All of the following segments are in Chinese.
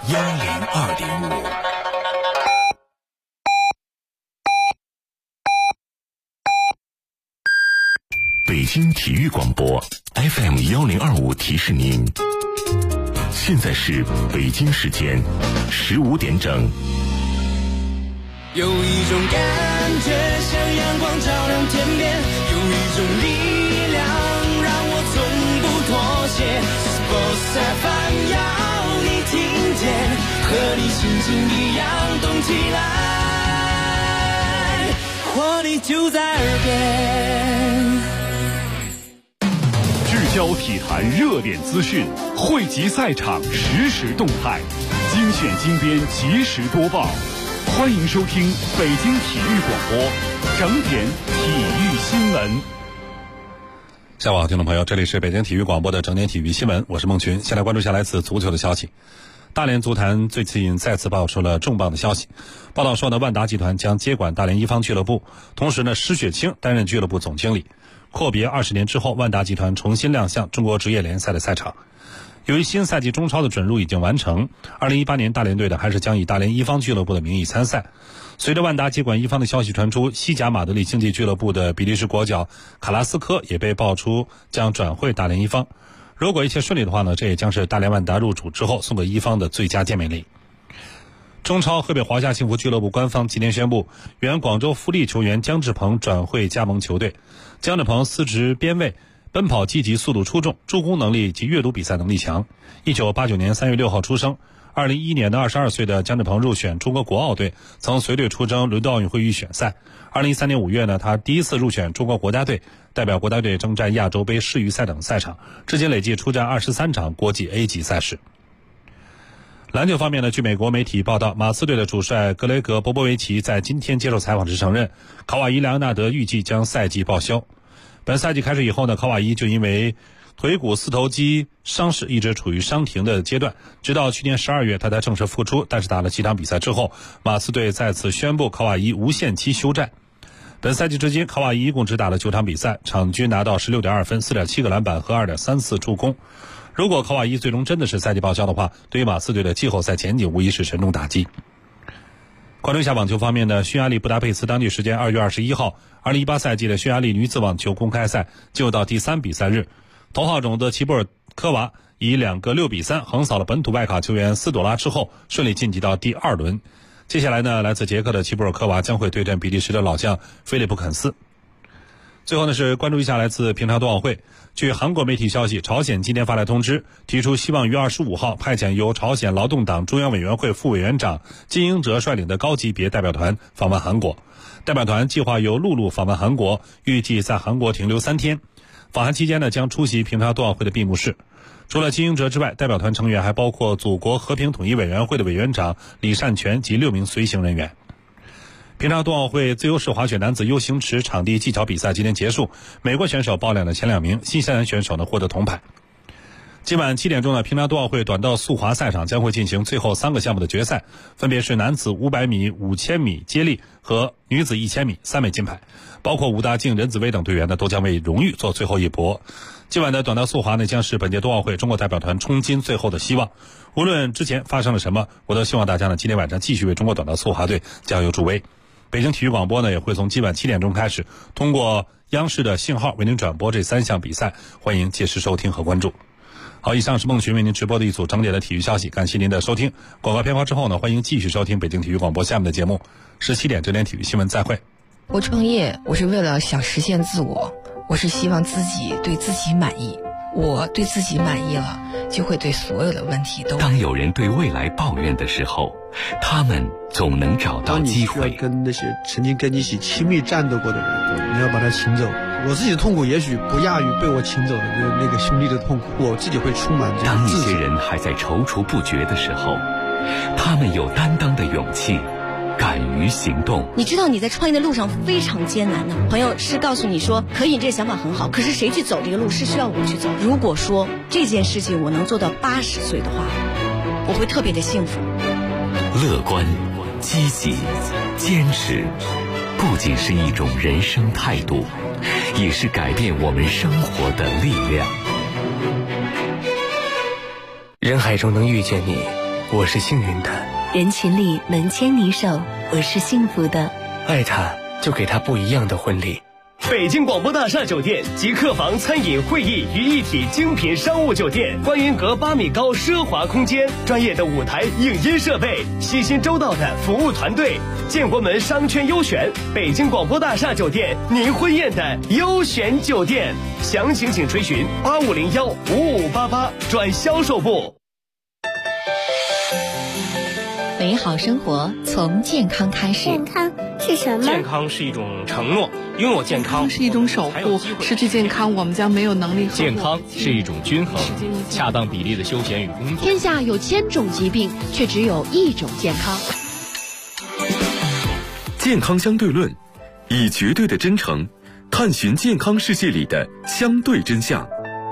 102.5。北京体育广播 FM 1025提示您，现在是北京时间15点整。 有一种感觉像阳光照亮天边，有一种力量让我从不妥协。Sports FM 要你听见，和你心情一样动起来，活力就在耳边。 聚焦体坛热点资讯，汇集赛场实时动态，精选精编及时播报。欢迎收听北京体育广播整点体育新闻。 下午好，听众朋友，这里是北京体育广播的整点体育新闻，我是孟群。先来关注一下来自足球的消息。大连足坛最近再次爆出了重磅的消息，报道说呢，万达集团将接管大连一方俱乐部，同时呢，施雪清担任俱乐部总经理。阔别20年之后，万达集团重新亮相中国职业联赛的赛场。由于新赛季中超的准入已经完成，2018年大连队的还是将以大连一方俱乐部的名义参赛。随着万达接管一方的消息传出，西甲马德里竞技俱乐部的比利时国脚卡拉斯科也被爆出将转会大连一方。如果一切顺利的话呢，这也将是大连万达入主之后送给一方的最佳见面礼。中超河北华夏幸福俱乐部官方今天宣布，原广州富力球员姜志鹏转会加盟球队。姜志鹏司职边卫，奔跑积极，速度出众，助攻能力及阅读比赛能力强。1989年3月6号出生，2011年的22岁的姜志鹏入选中国国奥队，曾随队出征伦敦奥运会预选赛。2013年5月呢，他第一次入选中国国家队，代表国家队征战亚洲杯世预赛等赛场，至今累计出战23场国际 A 级赛事。篮球方面呢，据美国媒体报道，马刺队的主帅格雷格·波波维奇在今天接受采访时承认，卡瓦伊·莱昂纳德预计将赛季报销。本赛季开始以后呢，卡瓦伊就因为腿骨四头肌伤势一直处于伤停的阶段，直到去年12月他才正式复出，但是打了几场比赛之后，马刺队再次宣布卡瓦伊无限期休战。本赛季至今，卡瓦伊一共只打了9场比赛，场均拿到 16.2 分、4.7 个篮板和 2.34 助攻。如果卡瓦伊最终真的是赛季报销的话，对于马刺队的季后赛前景无疑是沉重打击。关注一下网球方面的匈牙利布达佩斯当地时间2月21号，2018赛季的匈牙利女子网球公开赛就到第3比赛日，头号种子齐布尔科娃以2个6比3横扫了本土外卡球员斯朵拉之后，顺利晋级到第2轮。接下来呢，来自捷克的齐布尔科娃将会对阵比利时的老将菲利普肯斯。最后呢，是关注一下来自平昌冬奥会。据韩国媒体消息，朝鲜今天发来通知，提出希望于25号派遣由朝鲜劳动党中央委员会副委员长金英哲率领的高级别代表团访问韩国。代表团计划由陆路访问韩国，预计在韩国停留3天。访韩期间呢，将出席平昌冬奥会的闭幕式。除了金英哲之外，代表团成员还包括祖国和平统一委员会的委员长李善权及6名随行人员。平昌冬奥会自由式滑雪男子 U 型池场地技巧比赛今天结束，美国选手爆亮了前2名，新西兰选手呢获得铜牌。今晚7点钟呢，平昌冬奥会短道速滑赛场将会进行最后3个项目的决赛，分别是男子500米、5000米接力和女子1000米，3枚金牌，包括武大靖、任子威等队员呢都将为荣誉做最后一搏。今晚的短道速滑呢，将是本届冬奥会中国代表团冲金最后的希望。无论之前发生了什么，我都希望大家呢今天晚上继续为中国短道速滑队加油助威。北京体育广播呢也会从今晚7点钟开始，通过央视的信号为您转播这3项比赛，欢迎届时收听和关注。好，以上是孟群为您直播的一组整点的体育消息，感谢您的收听。广告片花之后呢，欢迎继续收听北京体育广播下面的节目。17点整点体育新闻，再会。 我创业，我是为了想实现自我，我是希望自己对自己满意。我对自己满意了，就会对所有的问题都。 当有人对未来抱怨的时候，他们总能找到机会。 当你需要跟那些曾经跟你一起亲密战斗过的人，你要把他请走。我自己的痛苦也许不亚于被我请走的那个兄弟的痛苦，我自己会充满这个。 当一些人还在踌躇不决的时候，他们有担当的勇气，敢于行动。 你知道你在创业的路上非常艰难的，朋友是告诉你说可以，这想法很好，可是谁去走这个路是需要我去走。如果说这件事情我能做到80岁的话，我会特别的幸福。 乐观、积极、坚持，不仅是一种人生态度，也是改变我们生活的力量。 人海中能遇见你， 我是幸运的； 人群里能牵你手，我是幸福的。 爱他，就给他不一样的婚礼。 北京广播大厦酒店集客房、餐饮、会议于一体精品商务酒店，观云阁8米高奢华空间，专业的舞台影音设备，细心周到的服务团队，建国门商圈优选，北京广播大厦酒店，您婚宴的优选酒店。详情请垂询8501-5588转销售部。 美好生活从健康开始。 健康是什么？ 健康是一种承诺，拥有健康是一种守护，失去健康我们将没有能力。 健康是一种均衡、恰当比例的休闲与工作。 天下有1000种疾病，却只有一种健康。 健康相对论，以绝对的真诚探寻健康世界里的相对真相。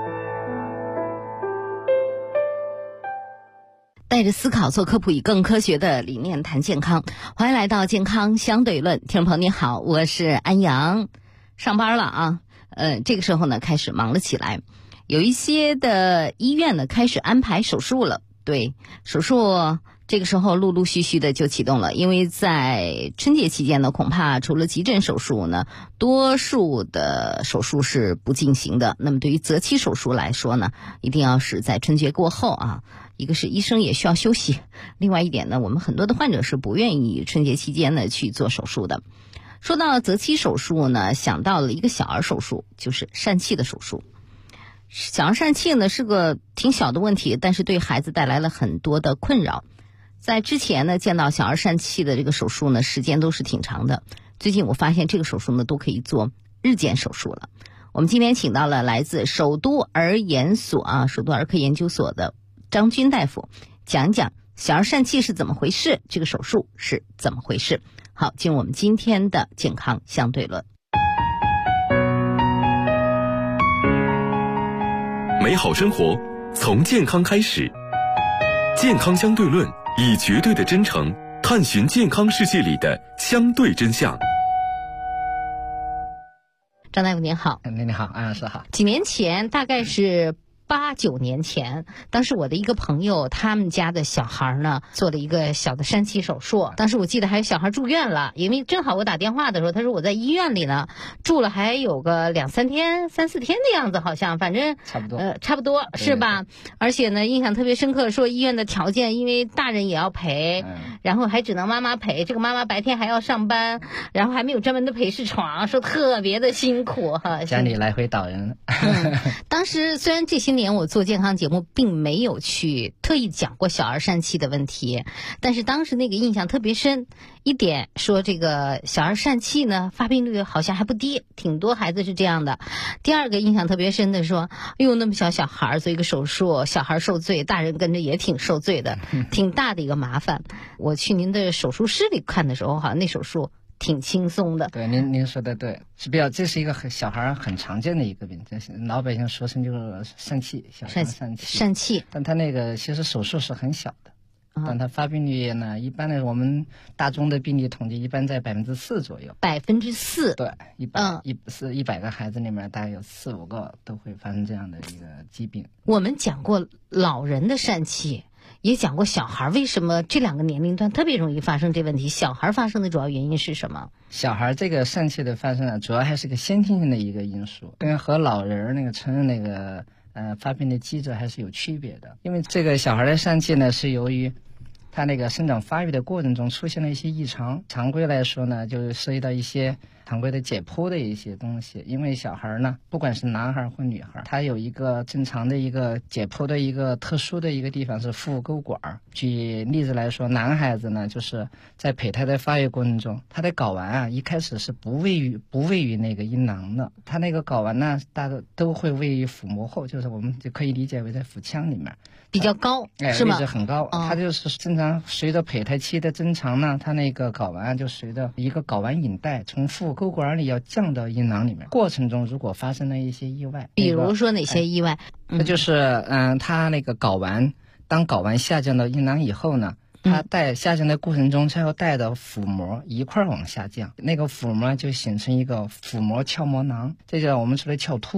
带着思考做科普，以更科学的理念谈健康。欢迎来到健康相对论，听众朋友你好，我是安阳。上班了啊，这个时候呢开始忙了起来，有一些的医院呢开始安排手术了。对，手术这个时候陆陆续续的就启动了，因为在春节期间呢，恐怕除了急诊手术呢，多数的手术是不进行的。那么对于择期手术来说呢，一定要是在春节过后啊。一个是医生也需要休息，另外一点呢，我们很多的患者是不愿意春节期间呢去做手术的。说到择期手术呢，想到了一个小儿手术，就是疝气的手术。小儿疝气呢是个挺小的问题，但是对孩子带来了很多的困扰。在之前呢，见到小儿疝气的这个手术呢，时间都是挺长的。最近我发现这个手术呢都可以做日间手术了。我们今天请到了来自首都儿研所啊，首都儿科研究所的张军大夫，讲讲小儿疝气是怎么回事，这个手术是怎么回事。好，进入我们今天的健康相对论。 美好生活从健康开始，健康相对论，以绝对的真诚探寻健康世界里的相对真相。 张大夫您好。 你好，安老师好。 几年前，大概是8、9年前，当时我的一个朋友，他们家的小孩呢做了一个小的疝气手术。当时我记得还有小孩住院了，因为正好我打电话的时候，他说我在医院里呢住了还有个2、3天、3、4天的样子，好像反正差不多是吧？而且呢，印象特别深刻，说医院的条件，因为大人也要陪，然后还只能妈妈陪，这个妈妈白天还要上班，然后还没有专门的陪侍床，说特别的辛苦哈。 家里来回倒人。 当时虽然这些年我做健康节目并没有去特意讲过小儿疝气的问题，但是当时那个印象特别深一点，说这个小儿疝气呢发病率好像还不低，挺多孩子是这样的。第二个印象特别深的说，哎呦那么小孩做一个手术，小孩受罪，大人跟着也挺受罪的，挺大的一个麻烦。我去您的手术室里看的时候，好像那手术挺轻松的。 对，您说的对，是比较，这是一个小孩很常见的一个病，这是老百姓说成就是疝气，小孩疝气。但他那个其实手术是很小的，但他发病率呢，一般的我们大众的病例统计一般在4%左右。 4%？ 对，100个孩子里面大概有4、5个都会发生这样的一个疾病。 我们讲过老人的疝气，也讲过小孩，为什么这2个年龄段特别容易发生这问题？小孩发生的主要原因是什么？ 小孩这个疝气的发生呢，主要还是个先天性的一个因素，跟和老人那个成人那个发病的机制还是有区别的。因为这个小孩的疝气呢，是由于他那个生长发育的过程中出现了一些异常。常规来说呢，就涉及到一些常规的解剖的一些东西。因为小孩呢，不管是男孩或女孩，他有一个正常的一个解剖的一个特殊的一个地方是腹沟管。举例子来说，男孩子呢，就是在胚胎的发育过程中，他的睾丸啊，一开始是不位于那个阴囊的，他那个睾丸呢，大多都会位于腹膜后，就是我们就可以理解为在腹腔里面。 比较高，是吗？ 位置很高，它就是正常随着胚胎期的增长呢，它那个睾丸就随着一个睾丸引带从腹沟管里要降到阴囊里面。过程中如果发生了一些意外， 比如说哪些意外？ 那就是它那个睾丸，当睾丸下降到阴囊以后呢，它下降的过程中，它要带着腹膜一块往下降，那个腹膜就形成一个腹膜鞘膜囊，这叫我们说的鞘突。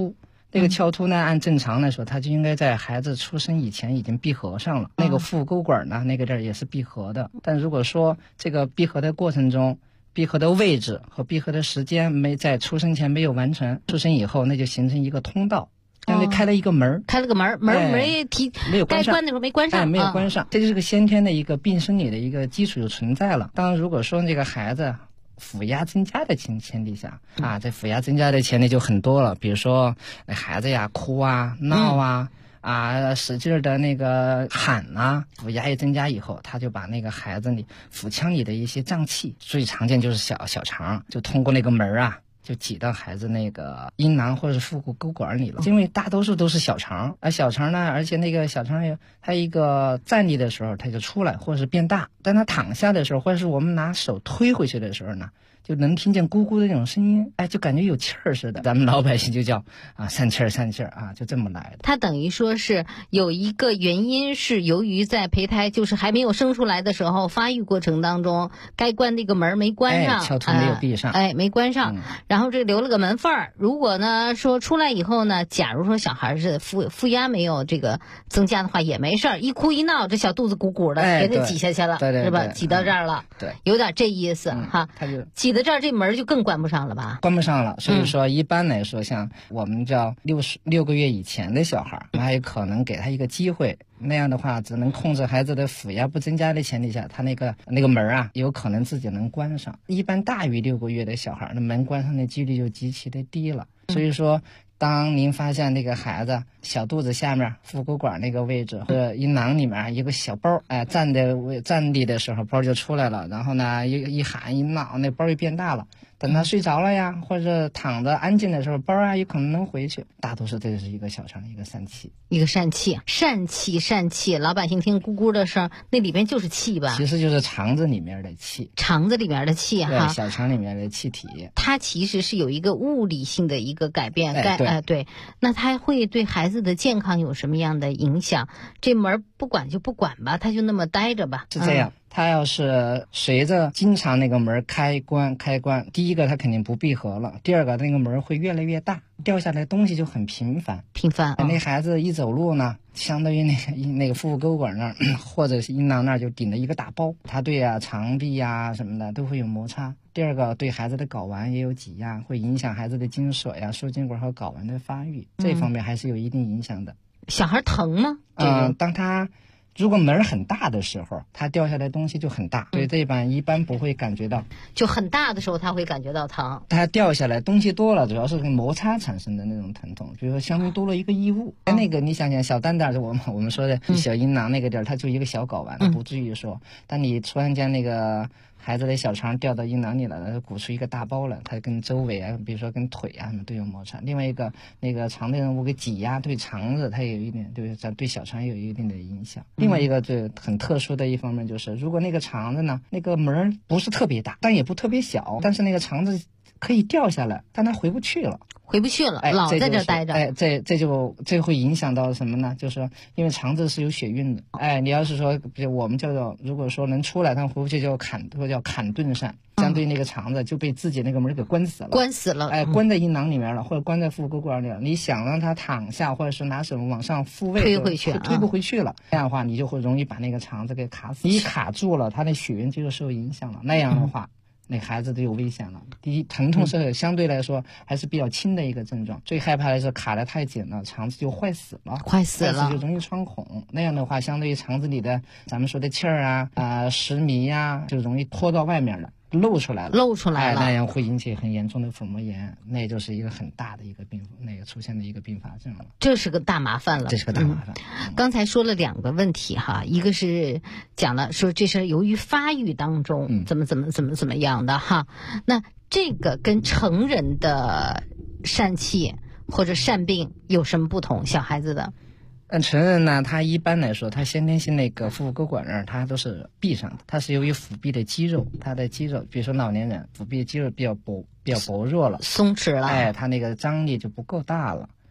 那个翘突呢，按正常来说，它就应该在孩子出生以前已经闭合上了。那个腹沟管呢，那个地儿也是闭合的。但如果说这个闭合的过程中，闭合的位置和闭合的时间没在出生前没有完成，出生以后那就形成一个通道，相当于开了一个门， 开了个门没有关上，该关的时候没关上， 没有关上，这就是个先天的一个病生理的一个基础就存在了。当然，如果说这个孩子腹压增加的前提下啊，这腹压增加的前提就很多了，比如说那孩子呀哭啊闹啊使劲的那个喊啊，腹压一增加以后，他就把那个孩子里腹腔里的一些脏器，最常见就是小肠，就通过那个门啊，就挤到孩子那个阴囊或者是腹股沟管里了。因为大多数都是小肠，而小肠呢，而且那个小肠它一个站立的时候它就出来或者是变大，但它躺下的时候或者是我们拿手推回去的时候呢，就能听见咕咕的那种声音，就感觉有气儿似的。咱们老百姓就叫散气儿啊，就这么来的。 它等于说是有一个原因是由于在胚胎就是还没有生出来的时候，发育过程当中该关那个门没关上， 翘突没有闭上， 没关上，然后这留了个门缝儿。如果呢说出来以后呢，假如说小孩是腹压没有这个增加的话也没事儿，一哭一闹这小肚子鼓鼓的，给它挤下去了， 对是吧？挤到这儿了， 对， 有点这意思哈。 他就挤到这儿，这门就更关不上了吧？ 关不上了。所以说一般来说，像我们叫6个月以前的小孩，还有可能给他一个机会，那样的话只能控制孩子的腹压不增加的前提下，他那个门啊有可能自己能关上。一般大于6个月的小孩，那门关上的几率就极其的低了。所以说当您发现那个孩子小肚子下面腹股管那个位置或者阴囊里面一个小包，站立的时候包就出来了，然后呢一喊一闹，那包就变大了。等他睡着了呀，或者躺着安静的时候，包有可能能回去。大多数这就是一个小肠，一个疝气，疝气。老百姓听咕咕的声，那里边就是气吧？其实就是肠子里面的气， 哈， 小肠里面的气体。 它其实是有一个物理性的一个改变，对。那它会对孩子的健康有什么样的影响？这门不管就不管吧，它就那么待着吧。 是这样。它要是随着经常那个门开关，第一个它肯定不闭合了，第二个那个门会越来越大，掉下来东西就很频繁。那孩子一走路呢，相当于那个腹股沟管那儿或者是阴囊那儿就顶着一个大包，它对肠壁什么的都会有摩擦。第二个对孩子的睾丸也有挤压，会影响孩子的精索输精管和睾丸的发育，这方面还是有一定影响的。 小孩疼吗？ 当他如果门很大的时候，它掉下来东西就很大，所以这一般不会感觉到。 就很大的时候，他会感觉到疼。 它掉下来东西多了，主要是跟摩擦产生的那种疼痛，比如说相当多了一个异物。那个你想想，小蛋蛋就我们说的小阴囊那个地儿，它就一个小睾丸，不至于说。但你突然间那个孩子的小肠掉到阴囊里了，鼓出一个大包了，它跟周围比如说跟腿什么都有摩擦。另外一个那个肠内容物给挤压，对肠子它也有一点，对小肠也有一定的影响。另外一个最很特殊的一方面就是，如果那个肠子呢，那个门不是特别大，但也不特别小，但是那个肠子可以掉下来，但它回不去了， 老在这待着。 这会影响到什么呢？就是说，因为肠子是有血运的。你要是说，比如我们叫做，如果说能出来，但回不去叫坎顿疝，相对那个肠子就被自己那个门给关死了，关在阴囊里面了，或者关在腹股管里了。你想让它躺下，或者是拿手往上复位， 推回去， 推不回去了。这样的话，你就会容易把那个肠子给卡死。你卡住了，它的血运就受影响了。那样的话，那孩子就有危险了。第一，疼痛是相对来说还是比较轻的一个症状。最害怕的是卡得太紧了，肠子就坏死了，就容易穿孔。那样的话，相对于肠子里的咱们说的气儿食糜就容易拖到外面了。露出来了，那样会引起很严重的腹膜炎，那也就是一个很大的一个出现的一个并发症了。 这是个大麻烦了。刚才说了2个问题哈，一个是讲了说这是由于发育当中怎么样的哈，那这个跟成人的疝气或者疝病有什么不同？小孩子的。 成人呢，他一般来说，他先天性那个腹股沟管那儿，它都是闭上的。它是由于腹壁的肌肉，它的肌肉，比如说老年人，腹壁肌肉比较薄弱了， 松弛了， 它那个张力就不够大了。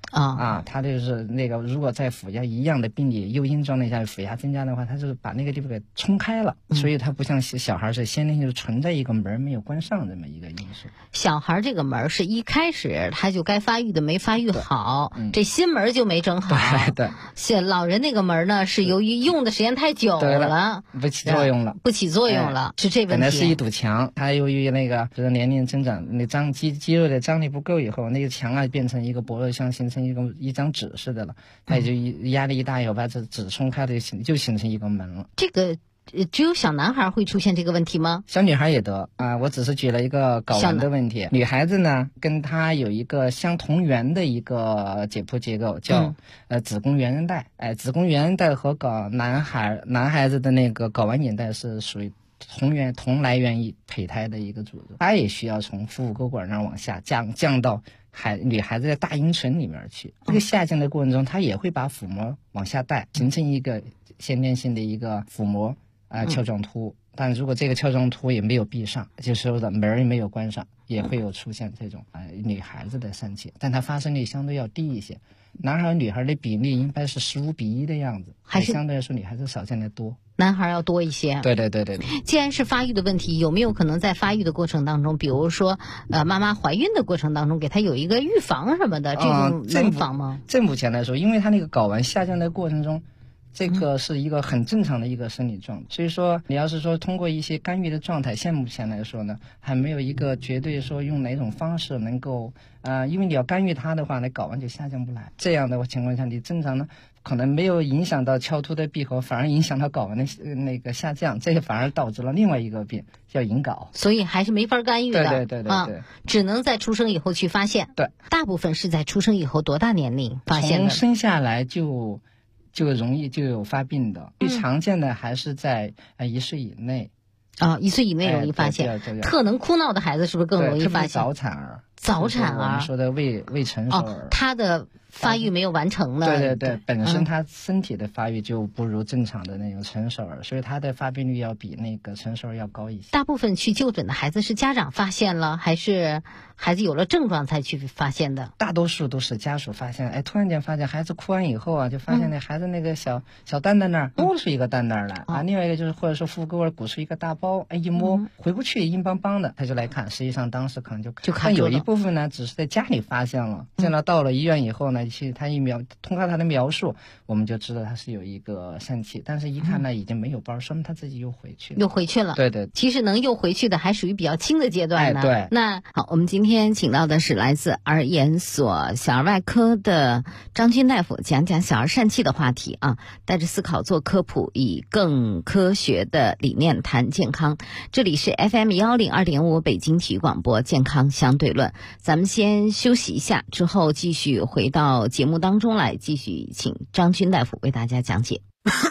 它就是那个如果在腹压一样的病理诱因状态下腹压增加的话，它就是把那个地方给冲开了，所以它不像小孩是先天就存在一个门没有关上这么一个因素。 小孩这个门是一开始他就该发育的没发育好，这新门就没整好。 对， 老人那个门呢是由于用的时间太久了， 不起作用了， 是这问题。 本来是一堵墙，它由于那个就是年龄增长，那肌肉的张力不够以后，那个墙啊变成一个薄弱像形成一张纸似的了，它也就压力一大以后把这纸冲开了，就形成一个门了。 这个只有小男孩会出现这个问题吗？ 小女孩也得我只是举了一个睾丸的问题。女孩子呢，跟她有一个相同源的一个解剖结构，叫子宫原韧带。子宫原韧带和男孩子的那个睾丸引带是属于同来源于胚胎的一个组织，它也需要从腹股沟管那儿往下降到女孩子的大阴唇里面去。这个下降的过程中，它也会把腹膜往下带，形成一个先天性的一个腹膜鞘状突。但如果这个鞘状突也没有闭上，就是说的门也没有关上，也会有出现这种女孩子的疝气，但它发生率相对要低一些。男孩女孩的比例应该是15:1的样子，还是相对来说女孩子少见的多， 男孩要多一些。 对。 既然是发育的问题，有没有可能在发育的过程当中，比如说妈妈怀孕的过程当中，给她有一个预防什么的，这种能防吗？ 这目前来说，因为她那个睾丸下降的过程中，这个是一个很正常的一个生理状态，所以说你要是说通过一些干预的状态，现目前来说呢，还没有一个绝对说用哪种方式能够因为你要干预它的话，那睾丸就下降不来。这样的情况下，你正常呢可能没有影响到鞘突的闭合，反而影响到睾丸的那个下降，这反而导致了另外一个病叫隐睾， 所以还是没法干预的。 对， 只能在出生以后去发现。 对， 大部分是在出生以后多大年龄发现的？ 从生下来就容易就有发病的，最常见的还是在1岁以内。 1岁以内容易发现。特能哭闹的孩子是不是更容易发现？ 早产儿。我们说的未成熟儿。 他的发育没有完成呢。 对，本身他身体的发育就不如正常的那种成熟儿，所以他的发病率要比那个成熟儿要高一些。 大部分去就诊的孩子是家长发现了，还是孩子有了症状才去发现的？ 大多数都是家属发现。突然间发现孩子哭完以后就发现那孩子那个小蛋蛋那儿多出一个蛋蛋来另外一个就是或者说腹沟儿鼓出一个大包，一摸回不去，硬邦邦的，他就来看，实际上当时可能就看有一部分呢只是在家里发现了，现在到了医院以后呢，其实他通过他的描述，我们就知道他是有一个疝气，但是一看呢已经没有包，说明他自己又回去了。对， 其实能又回去的还属于比较轻的阶段呢。 对。 那好，我们今天请到的是来自儿研所小儿外科的张军大夫，讲讲小儿疝气的话题带着思考做科普，以更科学的理念谈健康。这里是 FM 102.5北京体育广播健康相对论，咱们先休息一下，之后继续回到节目当中来，继续请张军大夫为大家讲解。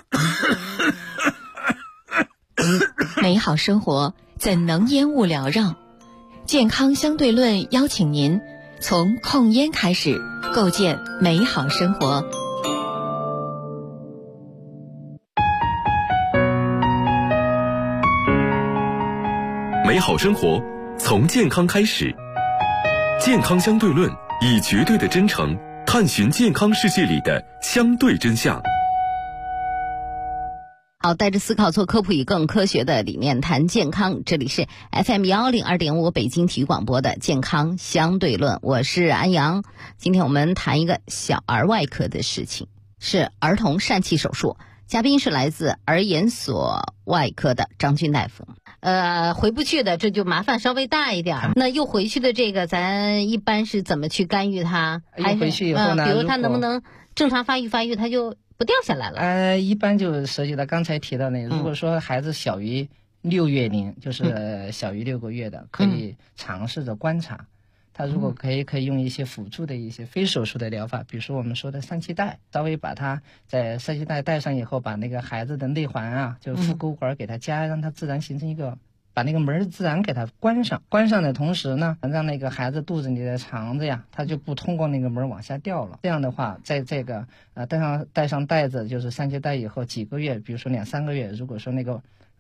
美好生活怎能烟雾缭绕？健康相对论邀请您从控烟开始，构建美好生活。 美好生活从健康开始，健康相对论以绝对的真诚探寻健康世界里的相对真相。 好，带着思考做科普，以更科学的理念谈健康。这里是 FM 102.5北京体育广播的健康相对论，我是安阳。今天我们谈一个小儿外科的事情，是儿童疝气手术。嘉宾是来自儿研所外科的张军大夫。回不去的这就麻烦稍微大一点。那又回去的这个，咱一般是怎么去干预它？ 又回去以后呢， 比如它能不能正常发育，它就不掉下来了？ 一般就涉及到刚才提到那个，如果说孩子小于6月龄，就是小于6个月的，可以尝试着观察。他如果可以用一些辅助的一些非手术的疗法，比如说我们说的疝气带，稍微把它在疝气带带上以后，把那个孩子的内环就腹沟管给它加，让它自然形成一个，把那个门自然给它关上。关上的同时呢，让那个孩子肚子里的肠子它就不通过那个门往下掉了。这样的话，在这个带上带子，就是疝气带以后几个月，比如说2-3个月，如果说那个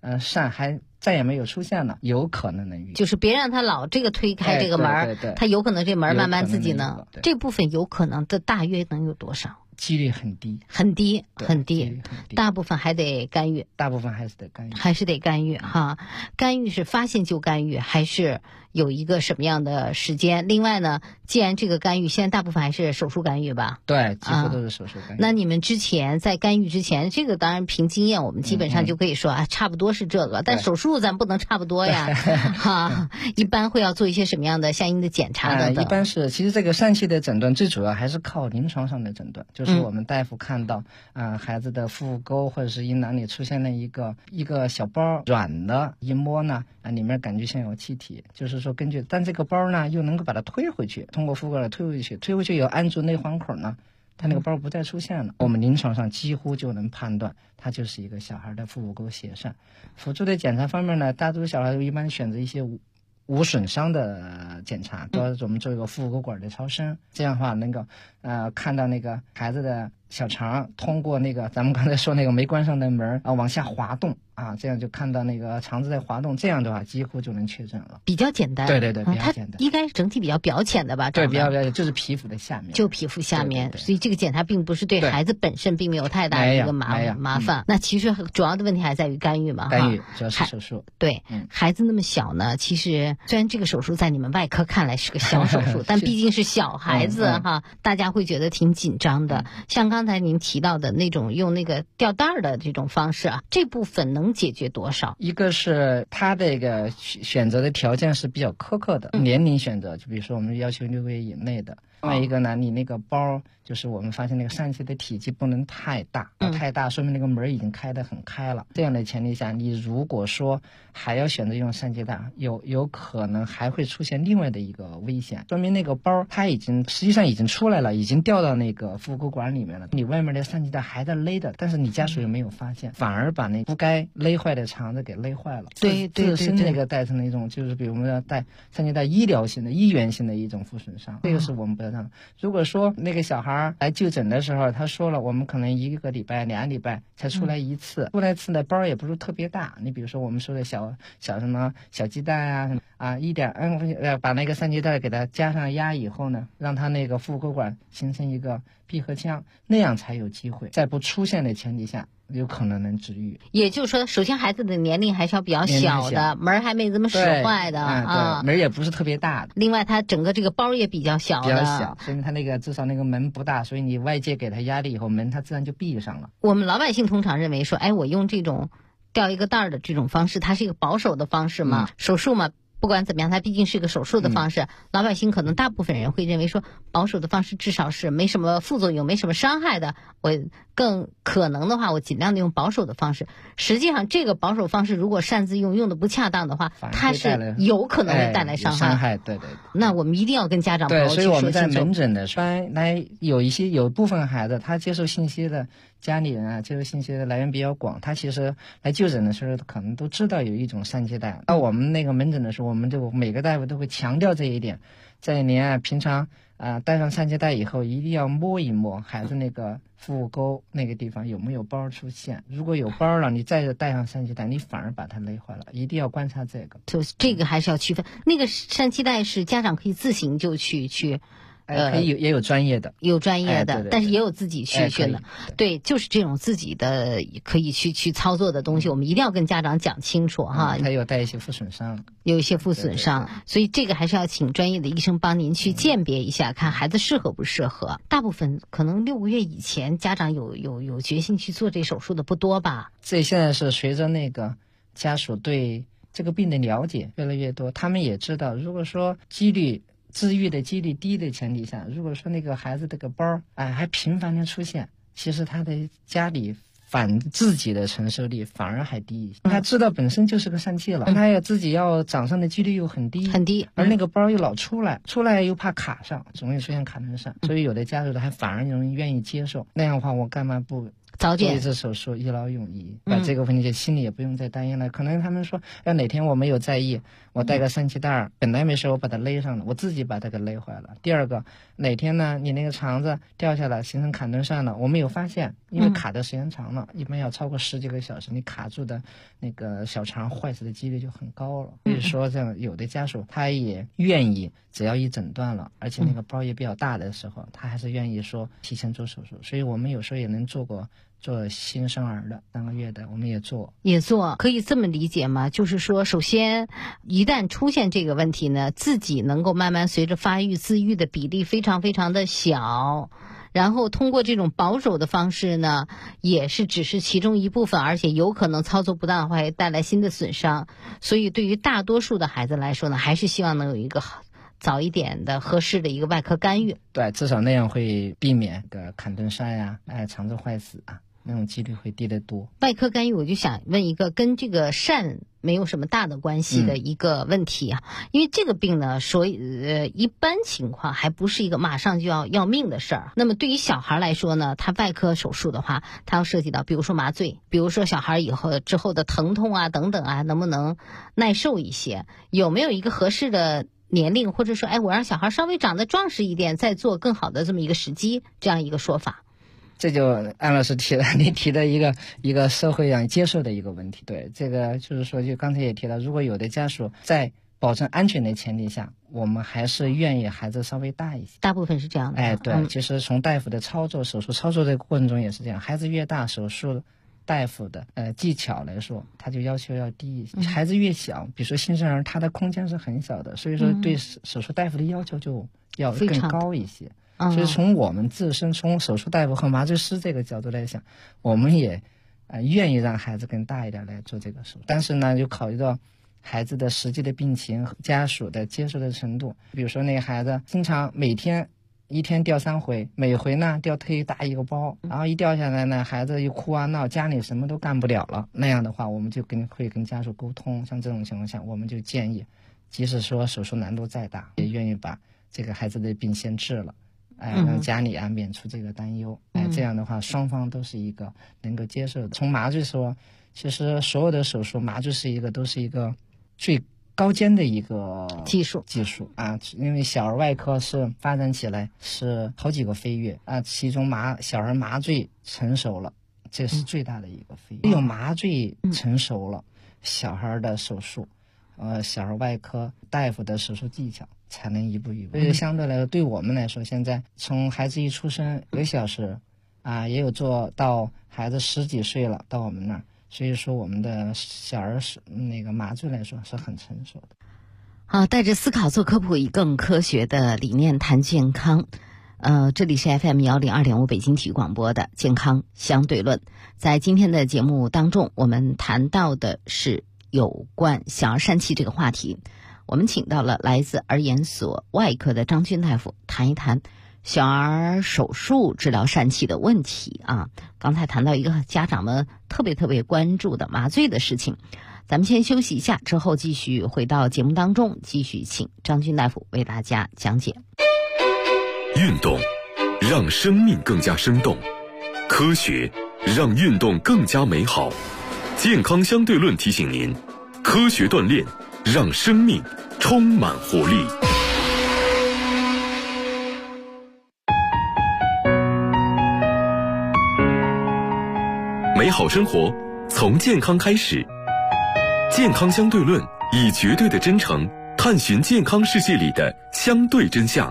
疝还再也没有出现了，有可能能愈。 就是别让他老这个推开这个门，他有可能这门慢慢自己能。这部分有可能的大约能有多少？ 几率很低， 很低，很低。大部分还得干预， 大部分还是得干预， 还是得干预哈。干预是发现就干预，还是有一个什么样的时间？另外呢，既然这个干预现在大部分还是手术干预吧？ 对，几乎都是手术干预。 那你们之前在干预之前，这个当然凭经验，我们基本上就可以说啊，差不多是这个。但手术咱不能差不多呀，哈。一般会要做一些什么样的相应的检查等等？ 一般是，其实这个疝气的诊断最主要还是靠临床上的诊断，就是我们大夫看到孩子的腹沟或者是阴囊里出现了一个小包软的，一摸呢里面感觉像有气体，就是说根据，但这个包呢又能够把它推回去，通过腹沟来推回去，推回去以后按住内环口呢，它那个包不再出现了。我们临床上几乎就能判断它就是一个小孩的腹沟血疝。辅助的检查方面呢，大多数小孩一般选择一些无损伤的检查，主要是我们做一个腹沟管的超声，这样的话能够看到那个孩子的小肠通过那个咱们刚才说那个没关上的门往下滑动这样就看到那个肠子在滑动，这样的话几乎就能确诊了。 比较简单， 对，比较简单。 它应该整体比较表浅的吧？ 对，比较表浅，就是皮肤的下面， 就皮肤下面。 对， 所以这个检查并不是对孩子本身并没有太大的一个麻烦。那其实主要的问题还在于干预嘛？ 干预主要是手术。 对，孩子那么小呢，其实虽然这个手术在你们外科看来是个小手术，但毕竟是小孩子大家会觉得挺紧张的。像刚才您提到的那种用那个吊带的这种方式这部分能解决多少？ 一个是他这个选择的条件是比较苛刻的，年龄选择，就比如说我们要求6个月以内的。另外一个呢，你那个包就是我们发现那个疝气的体积不能太大，太大说明那个门已经开得很开了。这样的前提下，你如果说还要选择用疝气带，有可能还会出现另外的一个危险，说明那个包它实际上已经出来了，已经掉到那个腹沟管里面了，你外面的疝气带还在勒的，但是你家属又没有发现，反而把那不该勒坏的肠子给勒坏了。 对， 自身那个带成了一种，就是比如我们要带疝气带医源性的一种副损伤，这个是我们不要让。如果说那个小孩来就诊的时候，他说了我们可能1个礼拜、2礼拜才出来一次，出来一次的包也不是特别大，你比如说我们说的小什么小鸡蛋把那个疝气带给它加上压以后呢，让它那个腹沟管形成一个闭合腔，那样才有机会在不出现的前提下有可能能治愈。 也就是说，首先孩子的年龄还是要比较小的，门还没这么使坏的门也不是特别大的。 另外，它整个这个包也比较小， 所以它那个至少那个门不大，所以你外界给它压力以后，门它自然就闭上了。 我们老百姓通常认为说，我用这种吊一个带的这种方式，它是一个保守的方式嘛，手术嘛。不管怎么样，它毕竟是一个手术的方式，老百姓可能大部分人会认为说，保守的方式至少是没什么副作用、没什么伤害的。我更可能的话，我尽量的用保守的方式。实际上，这个保守方式如果擅自用的不恰当的话，它是有可能会带来伤害。 对。 那我们一定要跟家长朋友去说清楚。 对，所以我们在门诊的时候，有部分孩子他接受信息的家里人接受信息的来源比较广，他其实来就诊的时候可能都知道有一种疝气带。到我们那个门诊的时候，我们就每个大夫都会强调这一点，在您平常带上疝气带以后，一定要摸一摸孩子那个腹沟那个地方有没有包出现。如果有包了，你再带上疝气带，你反而把它勒坏了。一定要观察这个。 就这个还是要区分。那个疝气带是家长可以自行就去。 可以也有专业的， 对，但是也有自己去选的。对，就是这种自己的可以去操作的东西，我们一定要跟家长讲清楚哈。 它有带一些副损伤， 有一些副损伤，所以这个还是要请专业的医生帮您去鉴别一下，看孩子适合不适合。大部分可能6个月以前，家长有决心去做这手术的不多吧？ 这现在是随着那个家属对这个病的了解越来越多，他们也知道，如果说治愈的几率低的前提下，如果说那个孩子这个包还频繁的出现，其实他的家里反自己的承受力反而还低一些。他知道本身就是个疝气了，他自己要长上的几率又很低，而那个包又老出来又怕卡上，容易出现卡顿疝，所以有的家属还反而容易愿意接受。那样的话，我干嘛不早点做一次手术一劳永逸，把这个问题心里也不用再担忧了。可能他们说，哪天我没有在意，我带个疝气袋本来没事，我把它勒上了，我自己把它给勒坏了。第二个，哪天呢，你那个肠子掉下来形成卡顿疝了，我没有发现，因为卡的时间长了，一般要超过10几个小时，你卡住的那个小肠坏死的几率就很高了。所以说，这样有的家属他也愿意，只要一诊断了，而且那个包也比较大的时候，他还是愿意说提前做手术。所以我们有时候也能做新生儿的3个月的，我们也做。 可以这么理解吗？就是说，首先一旦出现这个问题呢，自己能够慢慢随着发育自愈的比例非常非常的小，然后通过这种保守的方式呢，也是只是其中一部分，而且有可能操作不当会带来新的损伤。所以对于大多数的孩子来说呢，还是希望能有一个早一点的合适的一个外科干预。 对，至少那样会避免卡顿疝呀、肠子坏死啊，那种几率会低得多。 外科干预，我就想问一个跟这个疝没有什么大的关系的一个问题啊，因为这个病呢，一般情况还不是一个马上就要命的事儿。那么对于小孩来说呢，他外科手术的话，他要涉及到，比如说麻醉，比如说小孩之后的疼痛啊等等啊，能不能耐受一些？有没有一个合适的年龄，或者说，我让小孩稍微长得壮实一点，再做更好的这么一个时机，这样一个说法？ 这就安老师你提的一个社会上接受的一个问题。对，这个就是说，就刚才也提到，如果有的家属在保证安全的前提下，我们还是愿意孩子稍微大一些。 大部分是这样的。 对，其实从大夫的手术操作的过程中也是这样，孩子越大，手术大夫的技巧来说，他就要求要低一些。孩子越小，比如说新生儿，他的空间是很小的，所以说对手术大夫的要求就要更高一些。所以从我们自身，从手术大夫和麻醉师这个角度来讲，我们也愿意让孩子更大一点来做这个手术。但是呢，就考虑到孩子的实际的病情和家属的接受的程度。比如说那个孩子经常每天一天掉3回，每回呢掉特别大一个包，然后一掉下来呢，孩子一哭啊闹，家里什么都干不了了。那样的话，我们就会跟家属沟通。像这种情况下，我们就建议，即使说手术难度再大，也愿意把这个孩子的病先治了。让家里免除这个担忧。这样的话双方都是一个能够接受的。从麻醉说，其实所有的手术，麻醉都是一个最高尖的一个技术啊，因为小儿外科是发展起来是好几个飞跃啊，其中小儿麻醉成熟了，这是最大的一个飞跃。只有麻醉成熟了，小孩的手术，小儿外科大夫的手术技巧才能一步一步。所以相对来说，对我们来说，现在从孩子一出生1个小时啊，也有做到孩子10几岁了到我们那儿。所以说我们的小儿那个麻醉来说是很成熟的。 好，带着思考做科普，以更科学的理念谈健康。这里是 FM 102.5北京体育广播的健康相对论。在今天的节目当中，我们谈到的是有关小儿疝气这个话题。我们请到了来自儿研所外科的张军大夫，谈一谈小儿手术治疗疝气的问题啊。刚才谈到一个家长们特别关注的麻醉的事情。咱们先休息一下，之后继续回到节目当中，继续请张军大夫为大家讲解。 运动让生命更加生动，科学让运动更加美好。健康相对论提醒您，科学锻炼让生命充满活力。美好生活从健康开始，健康相对论以绝对的真诚探寻健康世界里的相对真相。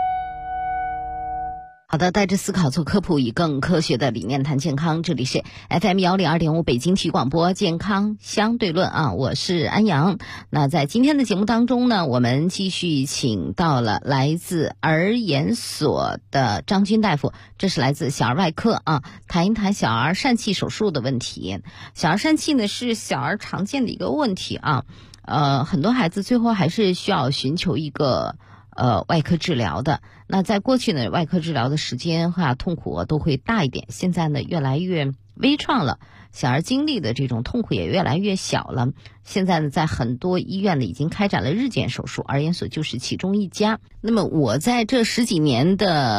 好的，带着思考做科普，以更科学的理念谈健康。这里是 FM 102.5北京体育广播健康相对论啊，我是安阳。那在今天的节目当中呢，我们继续请到了来自儿研所的张军大夫，这是来自小儿外科啊，谈一谈小儿疝气手术的问题。小儿疝气呢是小儿常见的一个问题啊，很多孩子最后还是需要寻求一个外科治疗的。那在过去呢，外科治疗的时间和痛苦都会大一点，现在呢越来越微创了，小儿经历的这种痛苦也越来越小了。现在呢，在很多医院呢已经开展了日间手术，儿研所就是其中一家。那么我在这10几年的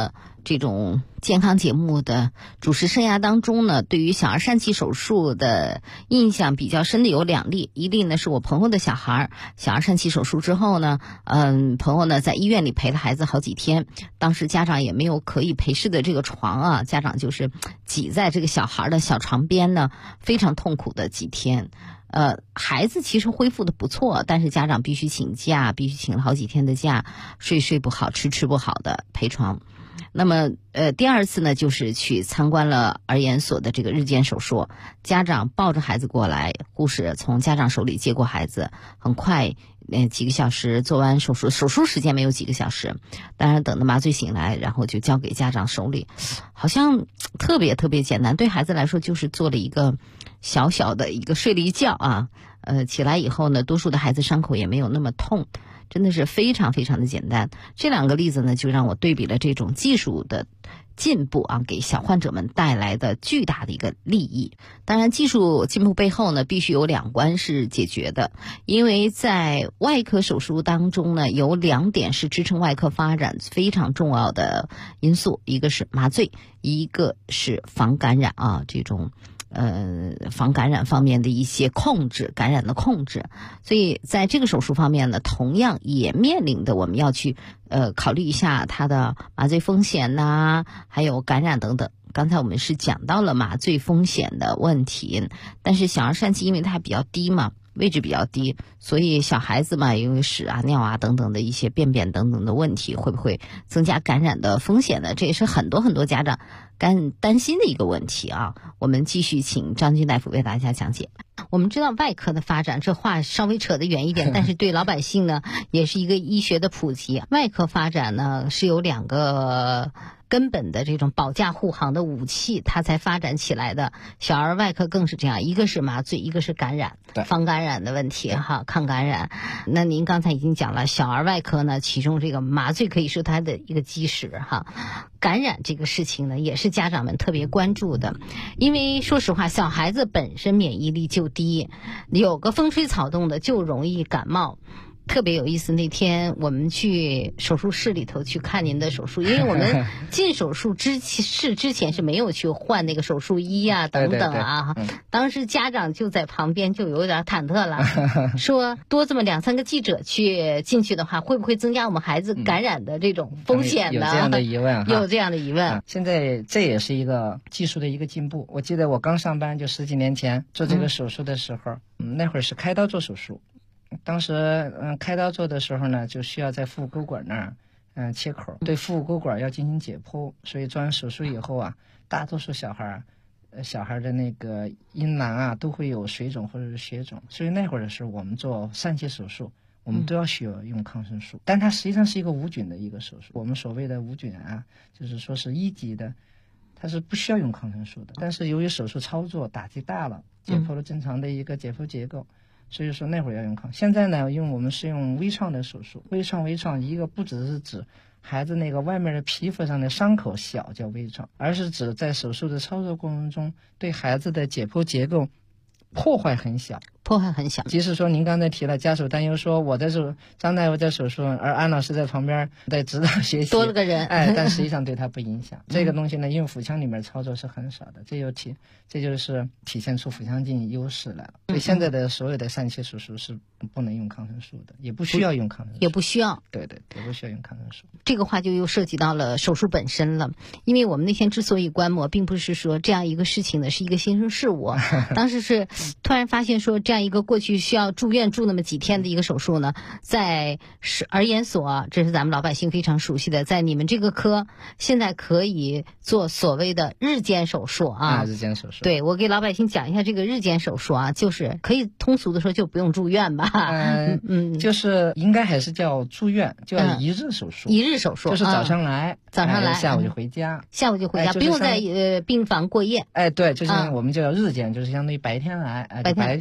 这种健康节目的主持生涯当中呢，对于小儿疝气手术的印象比较深的有2例。一例呢是我朋友的小孩，小儿疝气手术之后呢，朋友呢在医院里陪了孩子好几天，当时家长也没有可以陪侍的这个床啊，家长就是挤在这个小孩的小床边呢，非常痛苦的几天。孩子其实恢复的不错，但是家长必须请假，必须请了好几天的假，睡不好，吃不好的陪床。那么第2次呢，就是去参观了儿研所的这个日间手术，家长抱着孩子过来，护士从家长手里接过孩子，很快几个小时做完手术，手术时间没有几个小时，当然等到麻醉醒来，然后就交给家长手里，好像特别简单，对孩子来说就是做了一个小小的一个睡了一觉啊，起来以后呢，多数的孩子伤口也没有那么痛，真的是非常的简单。这2个例子呢，就让我对比了这种技术的进步啊，给小患者们带来的巨大的一个利益。当然，技术进步背后呢，必须有2关是解决的，因为在外科手术当中呢，有2点是支撑外科发展非常重要的因素，一个是麻醉，一个是防感染啊，这种防感染方面的一些控制，感染的控制。所以在这个手术方面呢，同样也面临的我们要去考虑一下它的麻醉风险呐，还有感染等等。刚才我们是讲到了麻醉风险的问题，但是小儿疝气因为它比较低嘛，位置比较低，所以小孩子嘛，因为屎啊、尿啊等等的一些便便等等的问题，会不会增加感染的风险呢？这也是很多家长担心的一个问题啊。我们继续请张军大夫为大家讲解。我们知道外科的发展，这话稍微扯得远一点，但是对老百姓呢，也是一个医学的普及。外科发展呢，是有2个根本的这种保驾护航的武器，它才发展起来的。小儿外科更是这样，一个是麻醉，一个是感染，防感染的问题哈，抗感染。那您刚才已经讲了，小儿外科呢，其中这个麻醉可以说它的一个基石哈。感染这个事情呢，也是家长们特别关注的，因为说实话，小孩子本身免疫力就低，有个风吹草动的就容易感冒。特别有意思，那天我们去手术室里头去看您的手术，因为我们进手术室之前是没有去换那个手术衣啊等等啊。当时家长就在旁边就有点忐忑了，说多这么2-3个记者进去的话，会不会增加我们孩子感染的这种风险呢？ 有这样的疑问， 有这样的疑问。 现在这也是一个技术的一个进步。我记得我刚上班就10几年前做这个手术的时候，那会儿是开刀做手术。当时开刀做的时候呢，就需要在腹股沟管那儿切口，对腹股沟管要进行解剖，所以做完手术以后啊，大多数小孩的那个阴囊啊都会有水肿或者是血肿，所以那会儿的时候我们做疝气手术，我们都要需要用抗生素，但它实际上是一个无菌的一个手术。我们所谓的无菌啊，就是说是1级的，它是不需要用抗生素的。但是由于手术操作打击大了，解剖了正常的一个解剖结构，所以说那会儿要用抗。现在呢，我们是用微创的手术，微创一个不只是指孩子那个外面的皮肤上的伤口小叫微创，而是指在手术的操作过程中对孩子的解剖结构破坏很小。 即使说您刚才提了家属担忧说我在张大夫在手术，而安老师在旁边在指导学习， 多了个人， 但实际上对他不影响。这个东西呢，因为腹腔里面操作是很少的，这就是体现出腹腔镜优势来了。所以现在的所有的疝气手术是不能用抗生素的，也不需要用抗生素， 也不需要， 对，也不需要用抗生素。 这个话就又涉及到了手术本身了，因为我们那天之所以观摩，并不是说这样一个事情呢是一个新生事物，当时是突然发现说这样一个过去需要住院住那么几天的一个手术呢，在儿研所，这是咱们老百姓非常熟悉的，在你们这个科现在可以做所谓的日间手术啊。 日间手术。 对，我给老百姓讲一下这个日间手术啊，就是可以通俗的说就不用住院吧。 就是应该还是叫住院，叫1日手术。 1日手术就是早上来，下午就回家， 不用在病房过夜。 对，就像我们叫日间，就是相当于白天来，白天手术。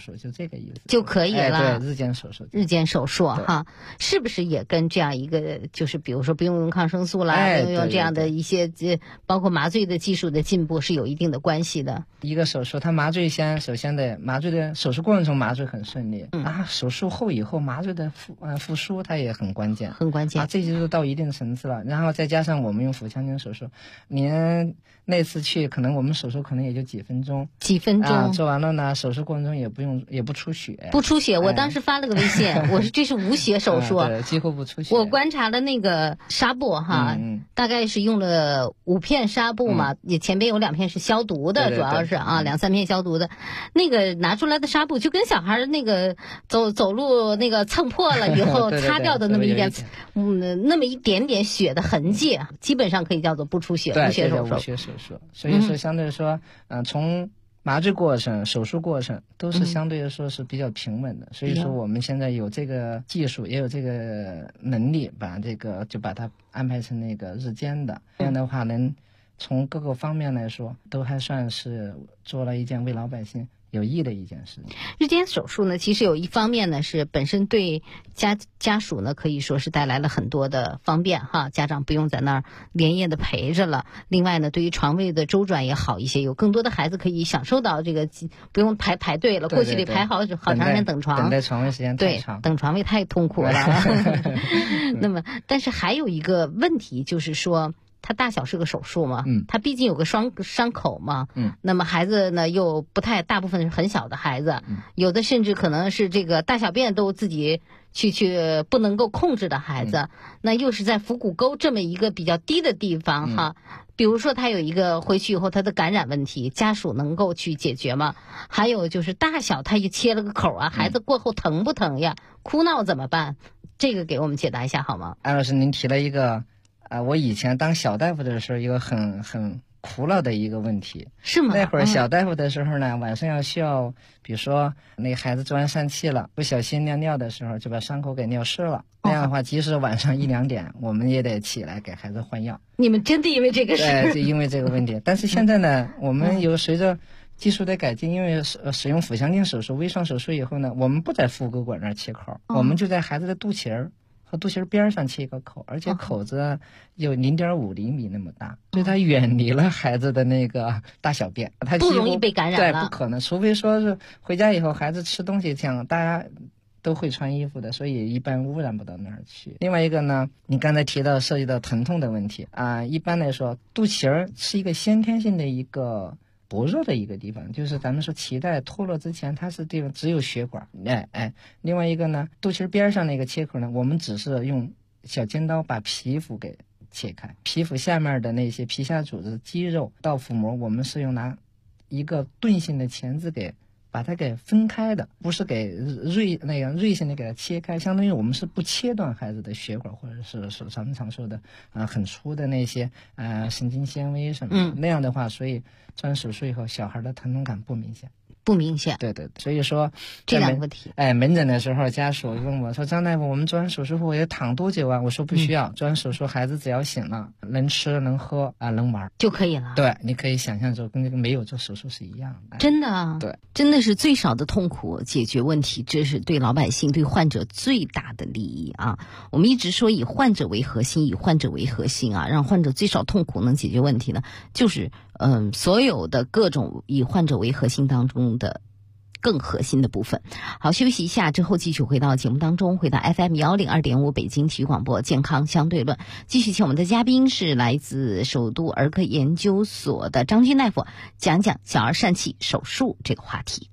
术，就这个意思就可以了。 对，日间手术。 日间手术哈，是不是也跟这样一个，就是比如说不用用抗生素啦，不用用这样的一些包括麻醉的技术的进步是有一定的关系的？ 一个手术，它麻醉首先的麻醉的手术过程中麻醉很顺利，手术后以后麻醉的复苏它也很关键， 很关键。 这就是到一定层次了，然后再加上我们用腹腔镜手术，您那次去可能我们手术可能也就几分钟，做完了呢，手术过程中也不出血， 不出血。我当时发了个微信，我说这是无血手术， 对，几乎不出血。 我观察了那个纱布哈，大概是用了5片纱布嘛，也前边有2片是消毒的，主要是2、3片消毒的。那个拿出来的纱布就跟小孩那个走路那个蹭破了以后擦掉的那么那么一点点血的痕迹，基本上可以叫做不出血无血手术。 无血手术，所以说相对来说，从麻醉过程、手术过程都是相对来说是比较平稳的，所以说我们现在有这个技术，也有这个能力，把它安排成那个日间的，这样的话能从各个方面来说，都还算是做了一件为老百姓有益的一件事情。 日间手术呢，其实有一方面呢是本身对家属呢可以说是带来了很多的方便哈，家长不用在那儿连夜的陪着了。另外呢，对于床位的周转也好一些，有更多的孩子可以享受到这个不用排队了，过去得排好长时间等床， 等待床位时间太长， 对，等床位太痛苦了。那么，但是还有一个问题就是说，它大小是个手术嘛，它毕竟有个伤口嘛，那么孩子呢又大部分是很小的孩子，有的甚至可能是这个大小便都自己去不能够控制的孩子，那又是在腹股沟这么一个比较低的地方哈，比如说他有一个回去以后他的感染问题，家属能够去解决吗？还有就是大小他也切了个口啊，孩子过后疼不疼呀？哭闹怎么办？这个给我们解答一下好吗？ 安老师，您提了一个我以前当小大夫的时候一个很苦恼的一个问题。 是吗？ 那会儿小大夫的时候呢，晚上需要比如说那个孩子做完疝气了，不小心尿尿的时候就把伤口给尿湿了，那样的话即使晚上1、2点我们也得起来给孩子换药。 你们真的因为这个事？ 对，就因为这个问题。但是现在呢，我们有随着技术的改进，因为使用腹腔镜手术、微创手术以后呢，我们不在腹股管那儿切口，我们就在孩子的肚脐儿和肚脐边上切一个口，而且口子有0.5厘米那么大，所以它远离了孩子的那个大小便，它不容易被感染了。 对，不可能，除非说是回家以后孩子吃东西，像大家都会穿衣服的，所以一般污染不到那儿去。另外一个呢，你刚才提到涉及到疼痛的问题一般来说，肚脐儿是一个先天性的一个薄弱的一个地方，就是咱们说脐带脱落之前，它是地方只有血管。另外一个呢，肚脐边上那个切口呢，我们只是用小尖刀把皮肤给切开，皮肤下面的那些皮下组织、肌肉到腹膜，我们是用拿一个钝性的钳子给把它给分开的，不是给锐性的给它切开，相当于我们是不切断孩子的血管，或者是咱们常说的很粗的那些神经纤维什么的，那样的话，所以做完手术以后，小孩的疼痛感不明显。 不明显。 对对，所以说这两个问题。 门诊的时候，家属问我说：“张大夫，我们做完手术后我要躺多久啊？”我说不需要，做完手术孩子只要醒了，能吃能喝能玩就可以了。 对，你可以想象着跟那个没有做手术是一样的。 真的啊？ 对， 真的是最少的痛苦解决问题，这是对老百姓、对患者最大的利益啊！我们一直说以患者为核心，以患者为核心啊，让患者最少痛苦能解决问题呢，就是所有的各种以患者为核心当中的更核心的部分。好，休息一下之后继续回到节目当中，回到 FM 102.5北京体育广播健康相对论，继续请我们的嘉宾是来自首都儿科研究所的张军大夫，讲讲小儿疝气手术这个话题。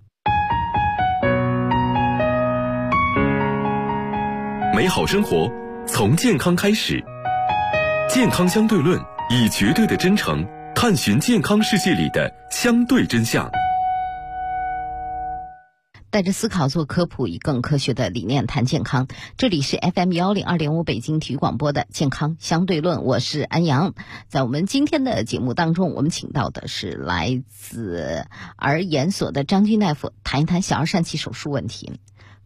美好生活从健康开始，健康相对论以绝对的真诚探寻健康世界里的相对真相。 带着思考做科普，以更科学的理念谈健康。这里是 FM 102.5北京体育广播的健康相对论，我是安阳。在我们今天的节目当中，我们请到的是来自儿研所的张军大夫，谈一谈小儿疝气手术问题。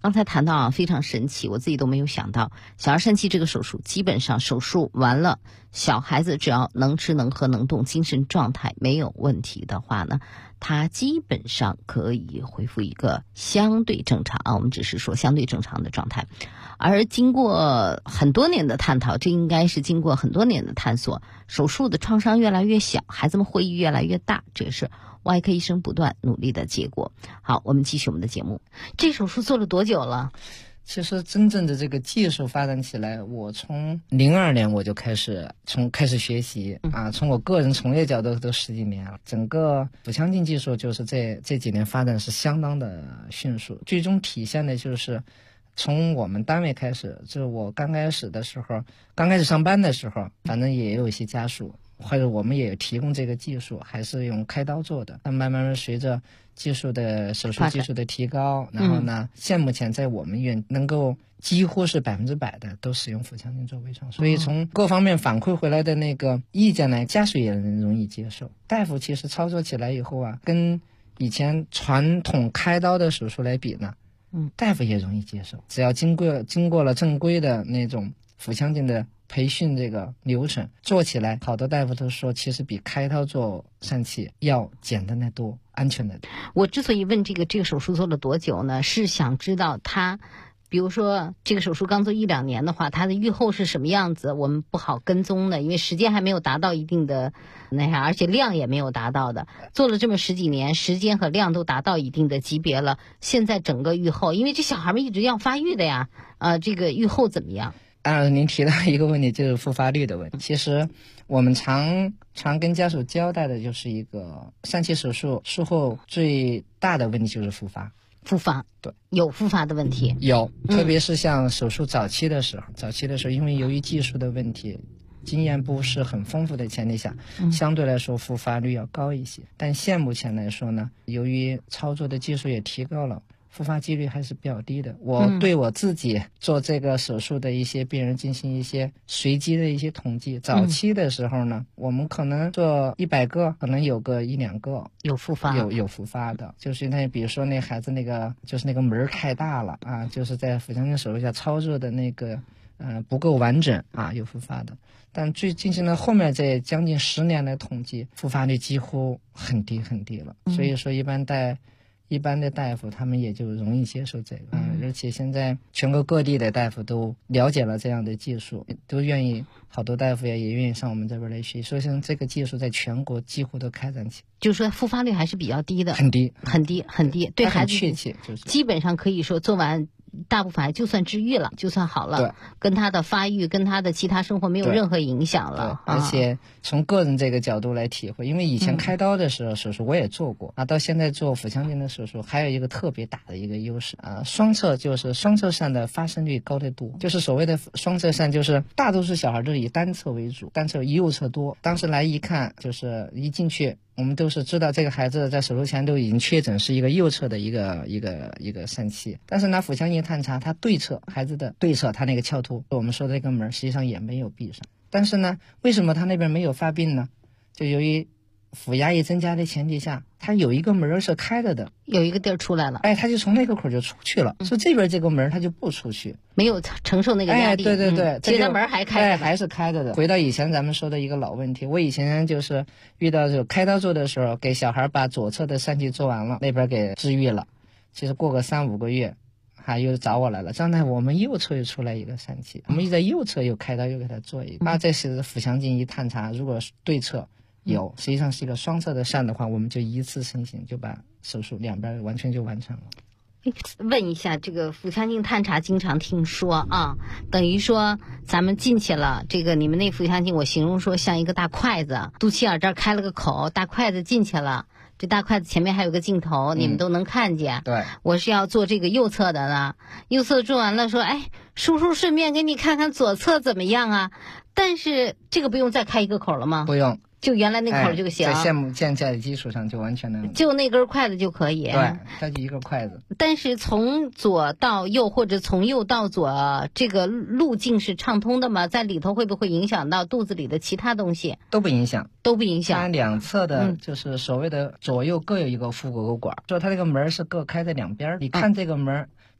刚才谈到啊，非常神奇，我自己都没有想到，小儿疝气这个手术，基本上手术完了，小孩子只要能吃能喝能动，精神状态没有问题的话呢，他基本上可以恢复一个相对正常啊，我们只是说相对正常的状态。而经过很多年的探讨，这应该是经过很多年的探索，手术的创伤越来越小，孩子们获益越来越大，这也是外科医生不断努力的结果。好，我们继续我们的节目。这手术做了多久了？ 其实真正的这个技术发展起来，我从02年我就开始学习啊，从我个人从业角度都10几年了。整个腹腔镜技术就是这几年发展是相当的迅速，最终体现的就是从我们单位开始，就是我刚开始上班的时候，反正也有一些家属或者我们也提供这个技术，还是用开刀做的。但慢慢随着手术技术的提高，然后呢，现目前在我们医院能够几乎是100%的都使用腹腔镜做微创，所以从各方面反馈回来的那个意见呢，家属也容易接受。大夫其实操作起来以后啊，跟以前传统开刀的手术来比呢，大夫也容易接受。只要经过了正规的那种腹腔镜的培训这个流程做起来，好多大夫都说其实比开刀做疝气要简单的多，安全的多。 我之所以问这个手术做了多久呢，是想知道他比如说这个手术刚做1-2年的话，它的预后是什么样子，我们不好跟踪的，因为时间还没有达到一定的而且量也没有达到的。做了这么10几年，时间和量都达到一定的级别了，现在整个预后，因为这小孩们一直要发育的呀，这个预后怎么样？ 您提到一个问题，就是复发率的问题。其实我们常跟家属交代的就是一个疝气手术术后最大的问题就是复发。 对，有复发的问题， 有，特别是像手术早期的时候，因为由于技术的问题，经验不是很丰富的前提下，相对来说复发率要高一些。但现目前来说呢，由于操作的技术也提高了，复发几率还是比较低的。我对我自己做这个手术的一些病人进行一些随机的一些统计，早期的时候呢，我们可能做100个，可能有个1-2个有复发， 有复发的，就是比如说那孩子那个门太大了啊，就是在腹腔镜手术下操作的那个不够完整啊，有复发的。但进行了后面这将近10年的统计，复发率几乎很低很低了。所以说一般的大夫他们也就容易接受这个，而且现在全国各地的大夫都了解了这样的技术，都愿意，好多大夫也愿意上我们这边来学习，所以像这个技术在全国几乎都开展起， 就是说复发率还是比较低的， 很低， 对孩子确切就是基本上可以说做完。大部分还就算治愈了，就算好了，跟他的发育跟他的其他生活没有任何影响了。 而且从个人这个角度来体会，因为以前开刀的时候手术我也做过到现在做腹腔镜的手术还有一个特别大的一个优势双侧疝的发生率高得多。就是所谓的双侧疝，就是大多数小孩都以单侧为主，单侧右侧多。当时来一看，就是一进去我们都是知道这个孩子在手术前都已经确诊是一个右侧的一个疝气，但是拿腹腔镜探查，他孩子的对侧他那个鞘突，我们说的这个门实际上也没有闭上。但是呢，为什么他那边没有发病呢？就由于腹压抑增加的前提下，它有一个门是开着的， 有一个地儿出来了， 他就从那个口就出去了，所以这边这个门它就不出去， 没有承受那个压力。 对， 其实门还开着， 还是开着的。回到以前咱们说的一个老问题，我以前就是遇到这开刀做的时候，给小孩把左侧的疝气做完了，那边给治愈了，其实过个3-5个月又找我来了，这样呢我们右侧又出来一个疝气，我们在右侧又开刀又给他做一个，这是腹腔镜一探查，如果对侧有实际上是一个双侧的疝的话，我们就一次成型，就把手术两边完全就完成了。 问一下，这个腹腔镜探查经常听说等于说咱们进去了，这个你们那腹腔镜我形容说像一个大筷子，肚脐眼这儿开了个口，大筷子进去了，这大筷子前面还有个镜头，你们都能看见。 对， 我是要做这个右侧的呢，右侧做完了说叔叔顺便给你看看左侧怎么样啊，但是这个不用再开一个口了吗？ 不用， 就原来那口就行， 在现在的基础上就完全能， 就那根筷子就可以。 对，它就一根筷子。 但是从左到右或者从右到左，这个路径是畅通的吗？在里头会不会影响到肚子里的其他东西？ 都不影响。它两侧的就是所谓的左右各有一个腹股沟管，说它这个门是各开在两边，你看这个门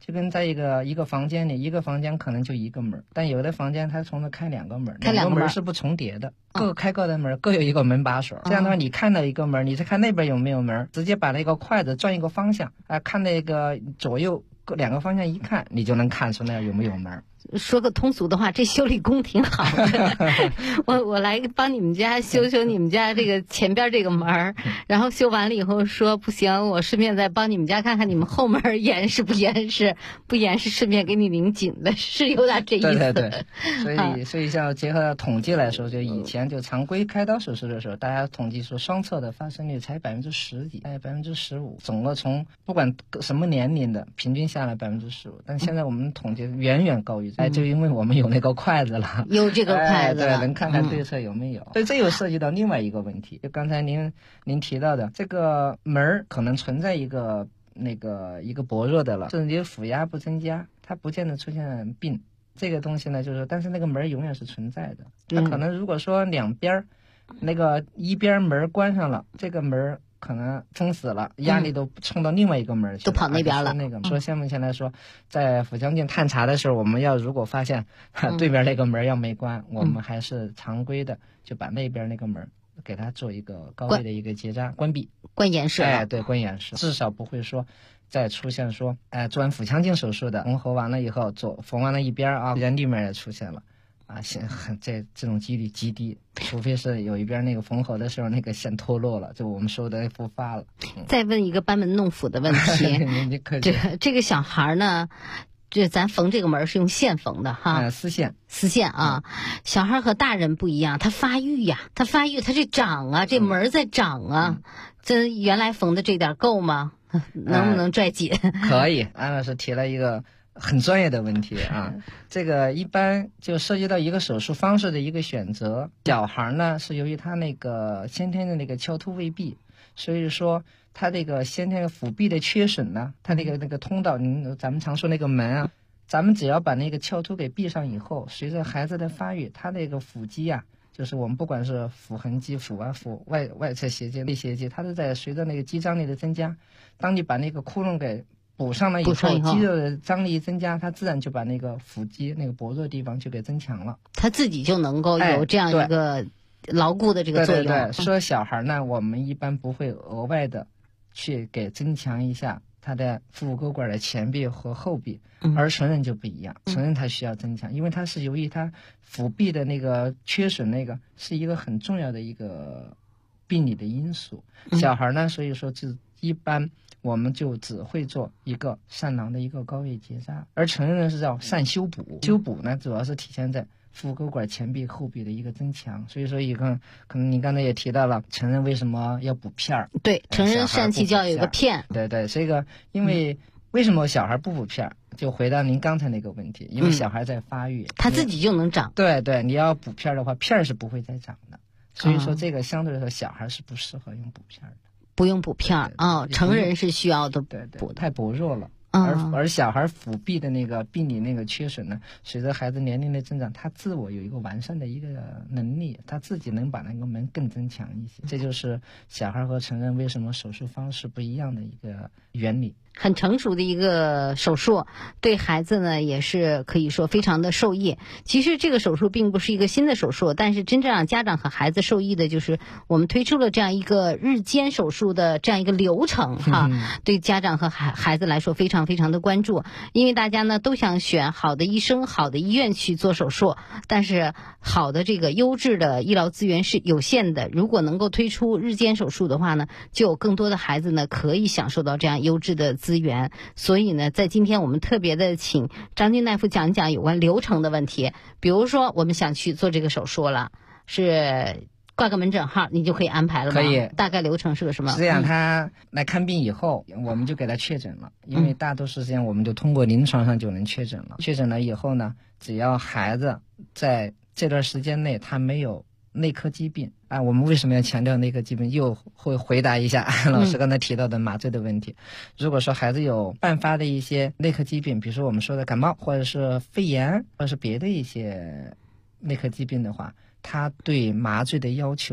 就跟在一个房间里，一个房间可能就一个门，但有的房间它同时开2个门，两个门是不重叠的，各开各的门，各有一个门把手。这样的话，你看到一个门，你再看那边有没有门，直接把那个筷子转一个方向，看那个左右2个方向一看，你就能看出那有没有门。 说个通俗的话，这修理工挺好的。我来帮你们家修你们家这个前边这个门，然后修完了以后说不行，我顺便再帮你们家看看你们后门严实不严实，不严实顺便给你拧紧的，是有点这意思。 对，所以像结合统计来说，就以前就常规开刀手术的时候，大家统计说双侧的发生率才10%几，15%，总个从不管什么年龄的平均下来15%，但现在我们统计远远高于。就因为我们有那个筷子了， 有这个筷子了， 对，能看看对侧有没有。所以这又涉及到另外一个问题，就刚才您提到的这个门可能存在一个薄弱的了，甚至于腹压不增加，它不见得出现病。这个东西呢，就是但是那个门永远是存在的。它可能如果说两边那个一边门关上了，这个门可能封死了，压力都冲到另外一个门去， 都跑那边了。 说像目前来说，在腹腔镜探查的时候，我们如果发现对面那个门要没关，我们还是常规的就把那边那个门给它做一个高位的一个结扎关闭， 关严实。 对，关严实，至少不会说再出现说做完腹腔镜手术的缝合完了以后缝完了一边人里面也出现了。这种几率极低，除非是有一边那个缝合的时候那个线脱落了，就我们说的复发了。 再问一个班门弄斧的问题，这个小孩呢，这咱缝这个门是用线缝的哈， 丝线啊。小孩和大人不一样，他发育，他这长啊，这门在长啊，这原来缝的这点够吗？能不能拽紧？ 可以，安老师提了一个很专业的问题啊，这个一般就涉及到一个手术方式的一个选择。小孩呢是由于他那个先天的那个翘突未闭，所以说他这个先天腹壁的缺损呢，他那个通道，咱们常说那个门啊，咱们只要把那个翘突给闭上以后，随着孩子的发育，他那个腹肌啊，就是我们不管是腹横肌、腹外侧斜肌、内斜肌，它是在随着那个肌张力的增加，当你把那个窟窿给补上了以后，肌肉的张力增加，它自然就把那个腹肌那个薄弱的地方就给增强了， 它自己就能够有这样一个牢固的这个作用。 对，说小孩呢，我们一般不会额外的去给增强一下他的腹股沟管的前壁和后壁，而成人就不一样，成人他需要增强，因为它是由于他腹壁的那个缺损，那个是一个很重要的一个病理的因素。小孩呢，所以说就一般我们就只会做一个疝囊的一个高位结扎，而成人呢是叫疝修补。修补呢主要是体现在腹沟管前壁后壁的一个增强。所以说可能你刚才也提到了成人为什么要补片儿。 对，成人疝气就要有个片。 对，这个因为为什么小孩不补片儿，就回到您刚才那个问题，因为小孩在发育， 他自己就能长。 对，你要补片儿的话，片儿是不会再长的。所以说这个相对来说小孩是不适合用补片儿的。 不用补片儿啊，成人是需要的。 对，太薄弱了。而小孩腹壁的那个病理那个缺损呢，随着孩子年龄的增长，他自我有一个完善的一个能力，他自己能把那个门更增强一些。这就是小孩和成人为什么手术方式不一样的一个原理。 很成熟的一个手术，对孩子呢也是可以说非常的受益。其实这个手术并不是一个新的手术，但是真正让家长和孩子受益的就是我们推出了这样一个日间手术的这样一个流程哈，对家长和孩子来说非常非常的关注。因为大家呢都想选好的医生、好的医院去做手术，但是好的这个优质的医疗资源是有限的。如果能够推出日间手术的话呢，就有更多的孩子呢可以享受到这样优质的资源。所以呢，在今天我们特别的请张军大夫讲一讲有关流程的问题。比如说我们想去做这个手术了，是挂个门诊号你就可以安排了吗？ 可以。 大概流程是个什么？ 是这样，他来看病以后我们就给他确诊了，因为大多数时间我们就通过临床上就能确诊了。确诊了以后呢，只要孩子在这段时间内他没有内科疾病我们为什么要强调内科疾病？又会回答一下老师刚才提到的麻醉的问题。如果说孩子有伴发的一些内科疾病，比如说我们说的感冒，或者是肺炎，或者是别的一些内科疾病的话，他对麻醉的要求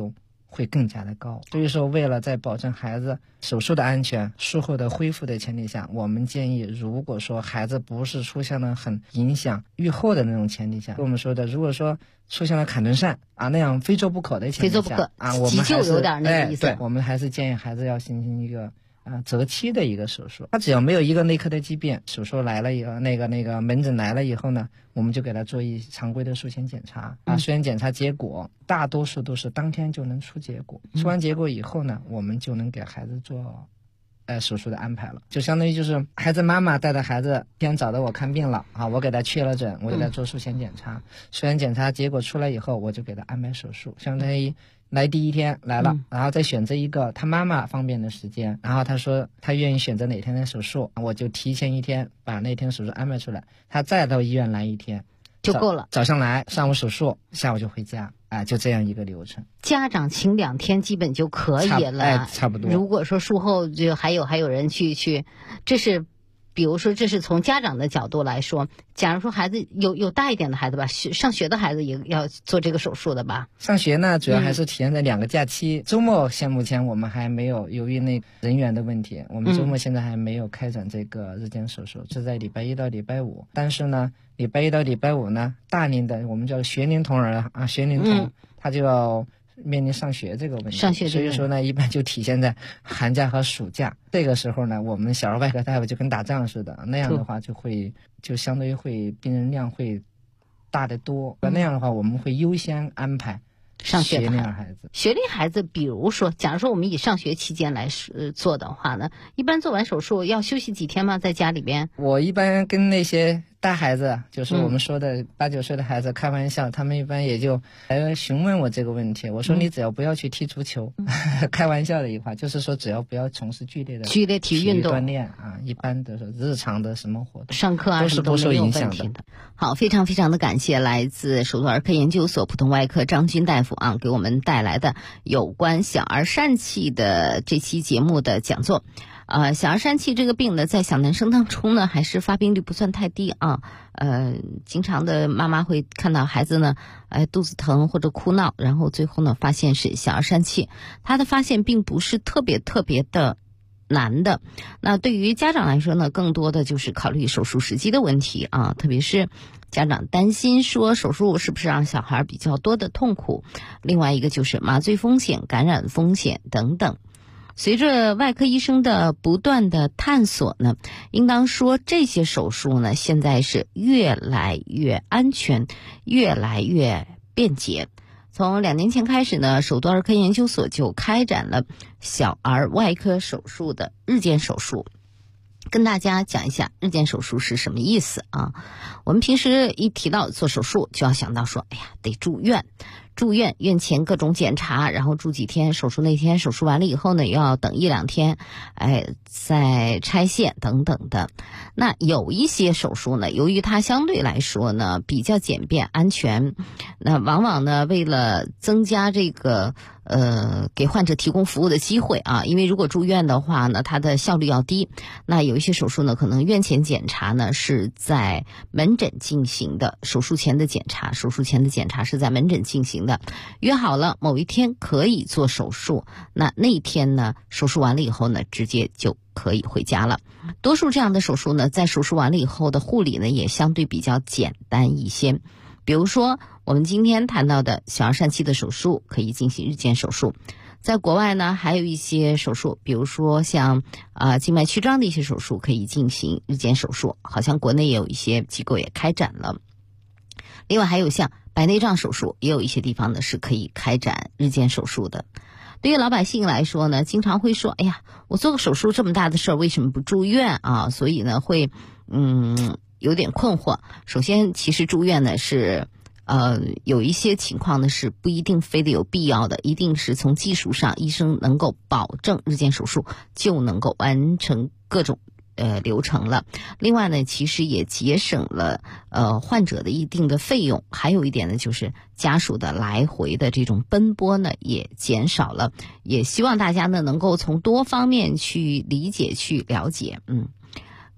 会更加的高。所以说为了在保证孩子手术的安全、术后的恢复的前提下，我们建议如果说孩子不是出现了很影响预后的那种前提下，我们说的如果说出现了坎顿疝那样非做不可的前提下， 非做不可我们急救有点那个意思。 对，我们还是建议孩子要进行一个择期的一个手术。他只要没有一个内科的疾病，手术来了以后，那个门诊来了以后呢，我们就给他做一常规的术前检查术前检查结果大多数都是当天就能出结果。出完结果以后呢，我们就能给孩子做手术的安排了。就相当于就是孩子妈妈带着孩子天找到我看病了我给他确了诊，我给他做术前检查术前检查结果出来以后，我就给他安排手术。相当于来第一天来了然后再选择一个他妈妈方便的时间，然后他说他愿意选择哪天的手术，我就提前一天把那天手术安排出来，他再到医院来一天就够了。 早上来，上午手术，下午就回家就这样一个流程。 家长请2天基本就可以了， 差不多。 如果说术后就还有人去，这是比如说这是从家长的角度来说，假如说孩子有大一点的孩子吧，上学的孩子也要做这个手术的吧？ 上学呢，主要还是体现在2个假期。周末目前我们还没有，由于那人员的问题，我们周末现在还没有开展这个日间手术，是在礼拜1到礼拜5。但是呢，礼拜1到礼拜5呢，大龄的我们叫学龄童儿学龄童他就要面临上学这个问题，所以说呢，一般就体现在寒假和暑假这个时候呢，我们小儿外科大夫就跟打仗似的，那样的话就相对于会病人量会大得多。那样的话，我们会优先安排上学龄孩子。 学龄孩子，比如说，假如说我们以上学期间来做的话呢，一般做完手术要休息几天吗？在家里边？ 我一般跟那些大孩子，就是我们说的8、9岁的孩子开玩笑，他们一般也就来询问我这个问题。我说你只要不要去踢足球，开玩笑的一句话，就是说只要不要从事剧烈体育运动锻炼一般的日常的什么活动， 上课都是不受影响的。 好，非常非常的感谢来自首都儿科研究所普通外科张军大夫给我们带来的有关小儿疝气的这期节目的讲座。小儿疝气这个病呢，在小男生当中呢，还是发病率不算太低经常的妈妈会看到孩子呢，肚子疼或者哭闹，然后最后呢，发现是小儿疝气。它的发现并不是特别的难的。那对于家长来说呢，更多的就是考虑手术时机的问题特别是家长担心说手术是不是让小孩比较多的痛苦，另外一个就是麻醉风险、感染风险等等。随着外科医生的不断的探索呢，应当说这些手术呢，现在是越来越安全，越来越便捷。从2年前开始呢，首都儿科研究所就开展了小儿外科手术的日间手术。跟大家讲一下日间手术是什么意思我们平时一提到做手术，就要想到说，得住院，院前各种检查，然后住几天，手术那天手术完了以后呢，又要等1-2天，再拆线等等的。那有一些手术呢，由于它相对来说呢比较简便安全，那往往呢为了增加这个给患者提供服务的机会因为如果住院的话呢，它的效率要低。那有一些手术呢，可能院前检查呢是在门诊进行的，手术前的检查是在门诊进行的，约好了某一天可以做手术，那一天呢，手术完了以后呢，直接就可以回家了。多数这样的手术呢，在手术完了以后的护理呢，也相对比较简单一些。比如说我们今天谈到的小儿疝气的手术可以进行日间手术，在国外呢还有一些手术，比如说像静脉曲张的一些手术可以进行日间手术，好像国内也有一些机构也开展了。另外还有像白内障手术，也有一些地方呢是可以开展日间手术的。对于老百姓来说呢，经常会说，我做个手术这么大的事儿，为什么不住院所以呢会有点困惑。首先其实住院呢是有一些情况呢是不一定非得有必要的，一定是从技术上医生能够保证日间手术就能够完成各种流程了。另外呢，其实也节省了患者的一定的费用，还有一点呢，就是家属的来回的这种奔波呢也减少了。也希望大家呢能够从多方面去理解、去了解。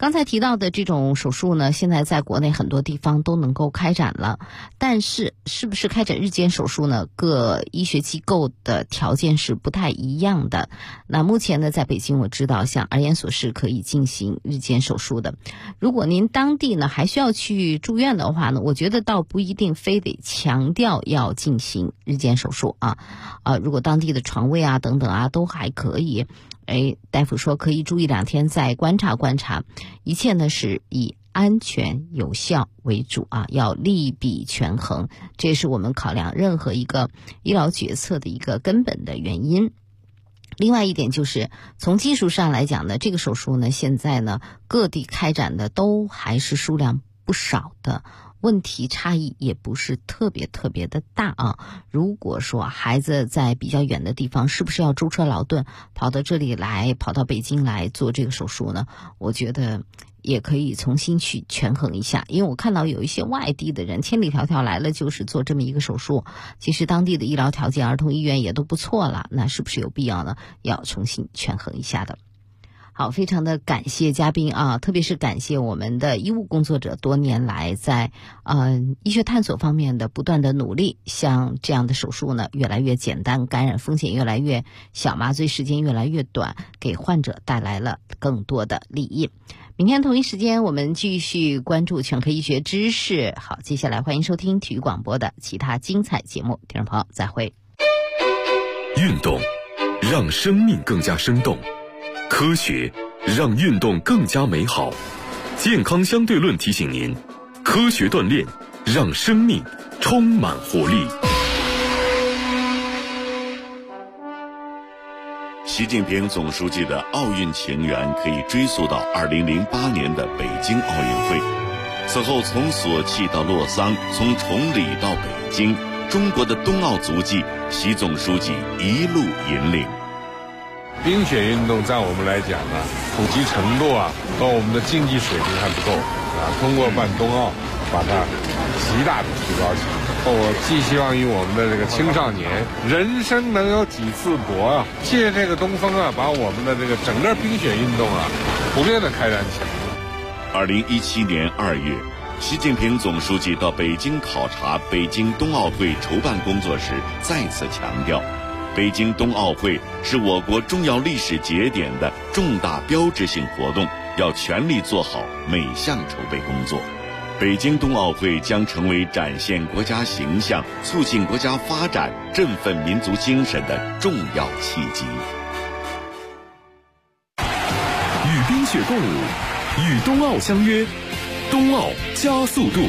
刚才提到的这种手术呢，现在在国内很多地方都能够开展了，但是是不是开展日间手术呢？各医学机构的条件是不太一样的。那目前呢，在北京我知道像儿研所是可以进行日间手术的。如果您当地呢还需要去住院的话呢，我觉得倒不一定非得强调要进行日间手术啊。如果当地的床位啊等等啊都还可以，大夫说可以住1-2天再观察观察，一切呢是以安全有效为主啊，要利弊权衡，这也是我们考量任何一个医疗决策的一个根本的原因。另外一点就是从技术上来讲呢，这个手术呢现在呢各地开展的都还是数量不少的，问题差异也不是特别的大啊。如果说孩子在比较远的地方，是不是要舟车劳顿跑到这里来，跑到北京来做这个手术呢？我觉得也可以重新去权衡一下，因为我看到有一些外地的人千里迢迢来了就是做这么一个手术，其实当地的医疗条件儿童医院也都不错了，那是不是有必要呢？要重新权衡一下的。好，非常的感谢嘉宾啊，特别是感谢我们的医务工作者多年来在医学探索方面的不断的努力，像这样的手术呢越来越简单，感染风险越来越小，麻醉时间越来越短，给患者带来了更多的利益。明天同一时间我们继续关注全科医学知识。好，接下来欢迎收听体育广播的其他精彩节目，听众朋友再会。 运动让生命更加生动，科学让运动更加美好。健康相对论提醒您，科学锻炼让生命充满活力。 习近平总书记的奥运情缘可以追溯到2008年的北京奥运会，此后从索契到洛桑，从崇礼到北京，中国的冬奥足迹，习总书记一路引领。 冰雪运动在我们来讲呢，普及程度和我们的竞技水平还不够通过办冬奥把它极大的提高起来。我寄希望于我们的这个青少年，人生能有几次搏借这个东风把我们的这个整个冰雪运动普遍的开展起来。 2017年2月，习近平总书记到北京考察北京冬奥会筹办工作时，再次强调，北京冬奥会是我国重要历史节点的重大标志性活动，要全力做好每项筹备工作。北京冬奥会将成为展现国家形象、促进国家发展、振奋民族精神的重要契机。 与冰雪共舞，与冬奥相约，冬奥加速度。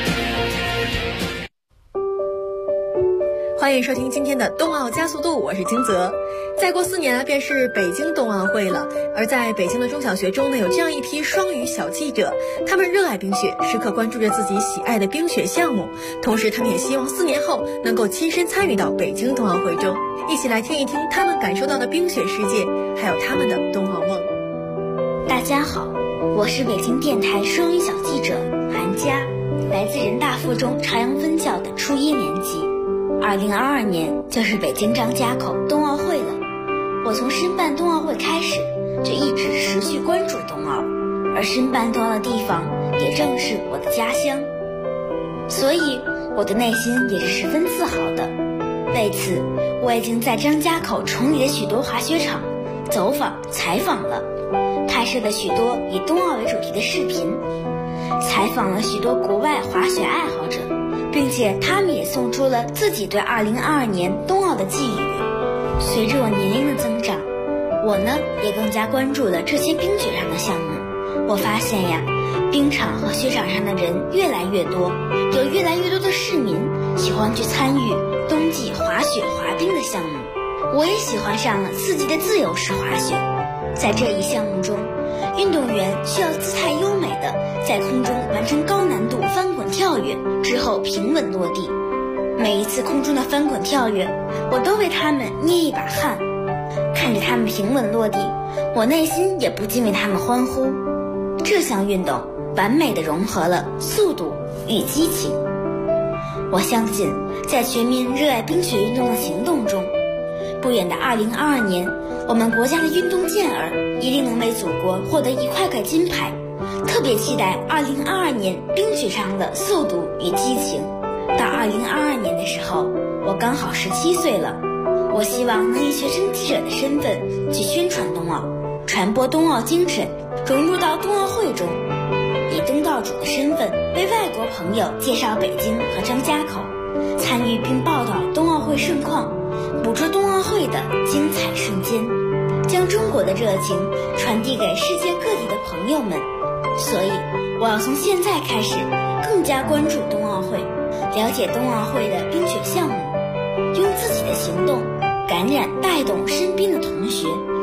欢迎收听今天的冬奥加速度，我是金泽。再过4年便是北京冬奥会了，而在北京的中小学中呢，有这样一批双语小记者，他们热爱冰雪，时刻关注着自己喜爱的冰雪项目，同时他们也希望4年后能够亲身参与到北京冬奥会中，一起来听一听他们感受到的冰雪世界，还有他们的冬奥梦。 大家好，我是北京电台双语小记者韩佳，来自人大附中朝阳分校的初1年级。2022年就是北京张家口冬奥会了，我从申办冬奥会开始就一直持续关注冬奥，而申办冬奥的地方也正是我的家乡，所以我的内心也是十分自豪的。为此，我已经在张家口崇礼的许多滑雪场走访采访了，拍摄了许多以冬奥为主题的视频，采访了许多国外滑雪爱好者，并且他们也送出了自己对2022年冬奥的寄语。随着我年龄的增长，我呢也更加关注了这些冰雪上的项目。我发现呀，冰场和雪场上的人越来越多，有越来越多的市民喜欢去参与冬季滑雪滑冰的项目。我也喜欢上了刺激的自由式滑雪。在这一项目中，运动员需要姿态优美的在空中完成高难度翻滚跳跃之后平稳落地。每一次空中的翻滚跳跃，我都为他们捏一把汗。看着他们平稳落地，我内心也不禁为他们欢呼。这项运动完美地融合了速度与激情。我相信，在全民热爱冰雪运动的行动中，不远的2022年，我们国家的运动健儿一定能为祖国获得1块块金牌， 特别期待2022年冰雪上的速度与激情。到2022年的时候，我刚好17岁了。我希望能以学生记者的身份去宣传冬奥，传播冬奥精神，融入到冬奥会中，以东道主的身份为外国朋友介绍北京和张家口，参与并报道冬奥会盛况，捕捉冬奥会的精彩瞬间，将中国的热情传递给世界各地的朋友们。所以我要从现在开始更加关注冬奥会，了解冬奥会的冰雪项目，用自己的行动感染带动身边的同学，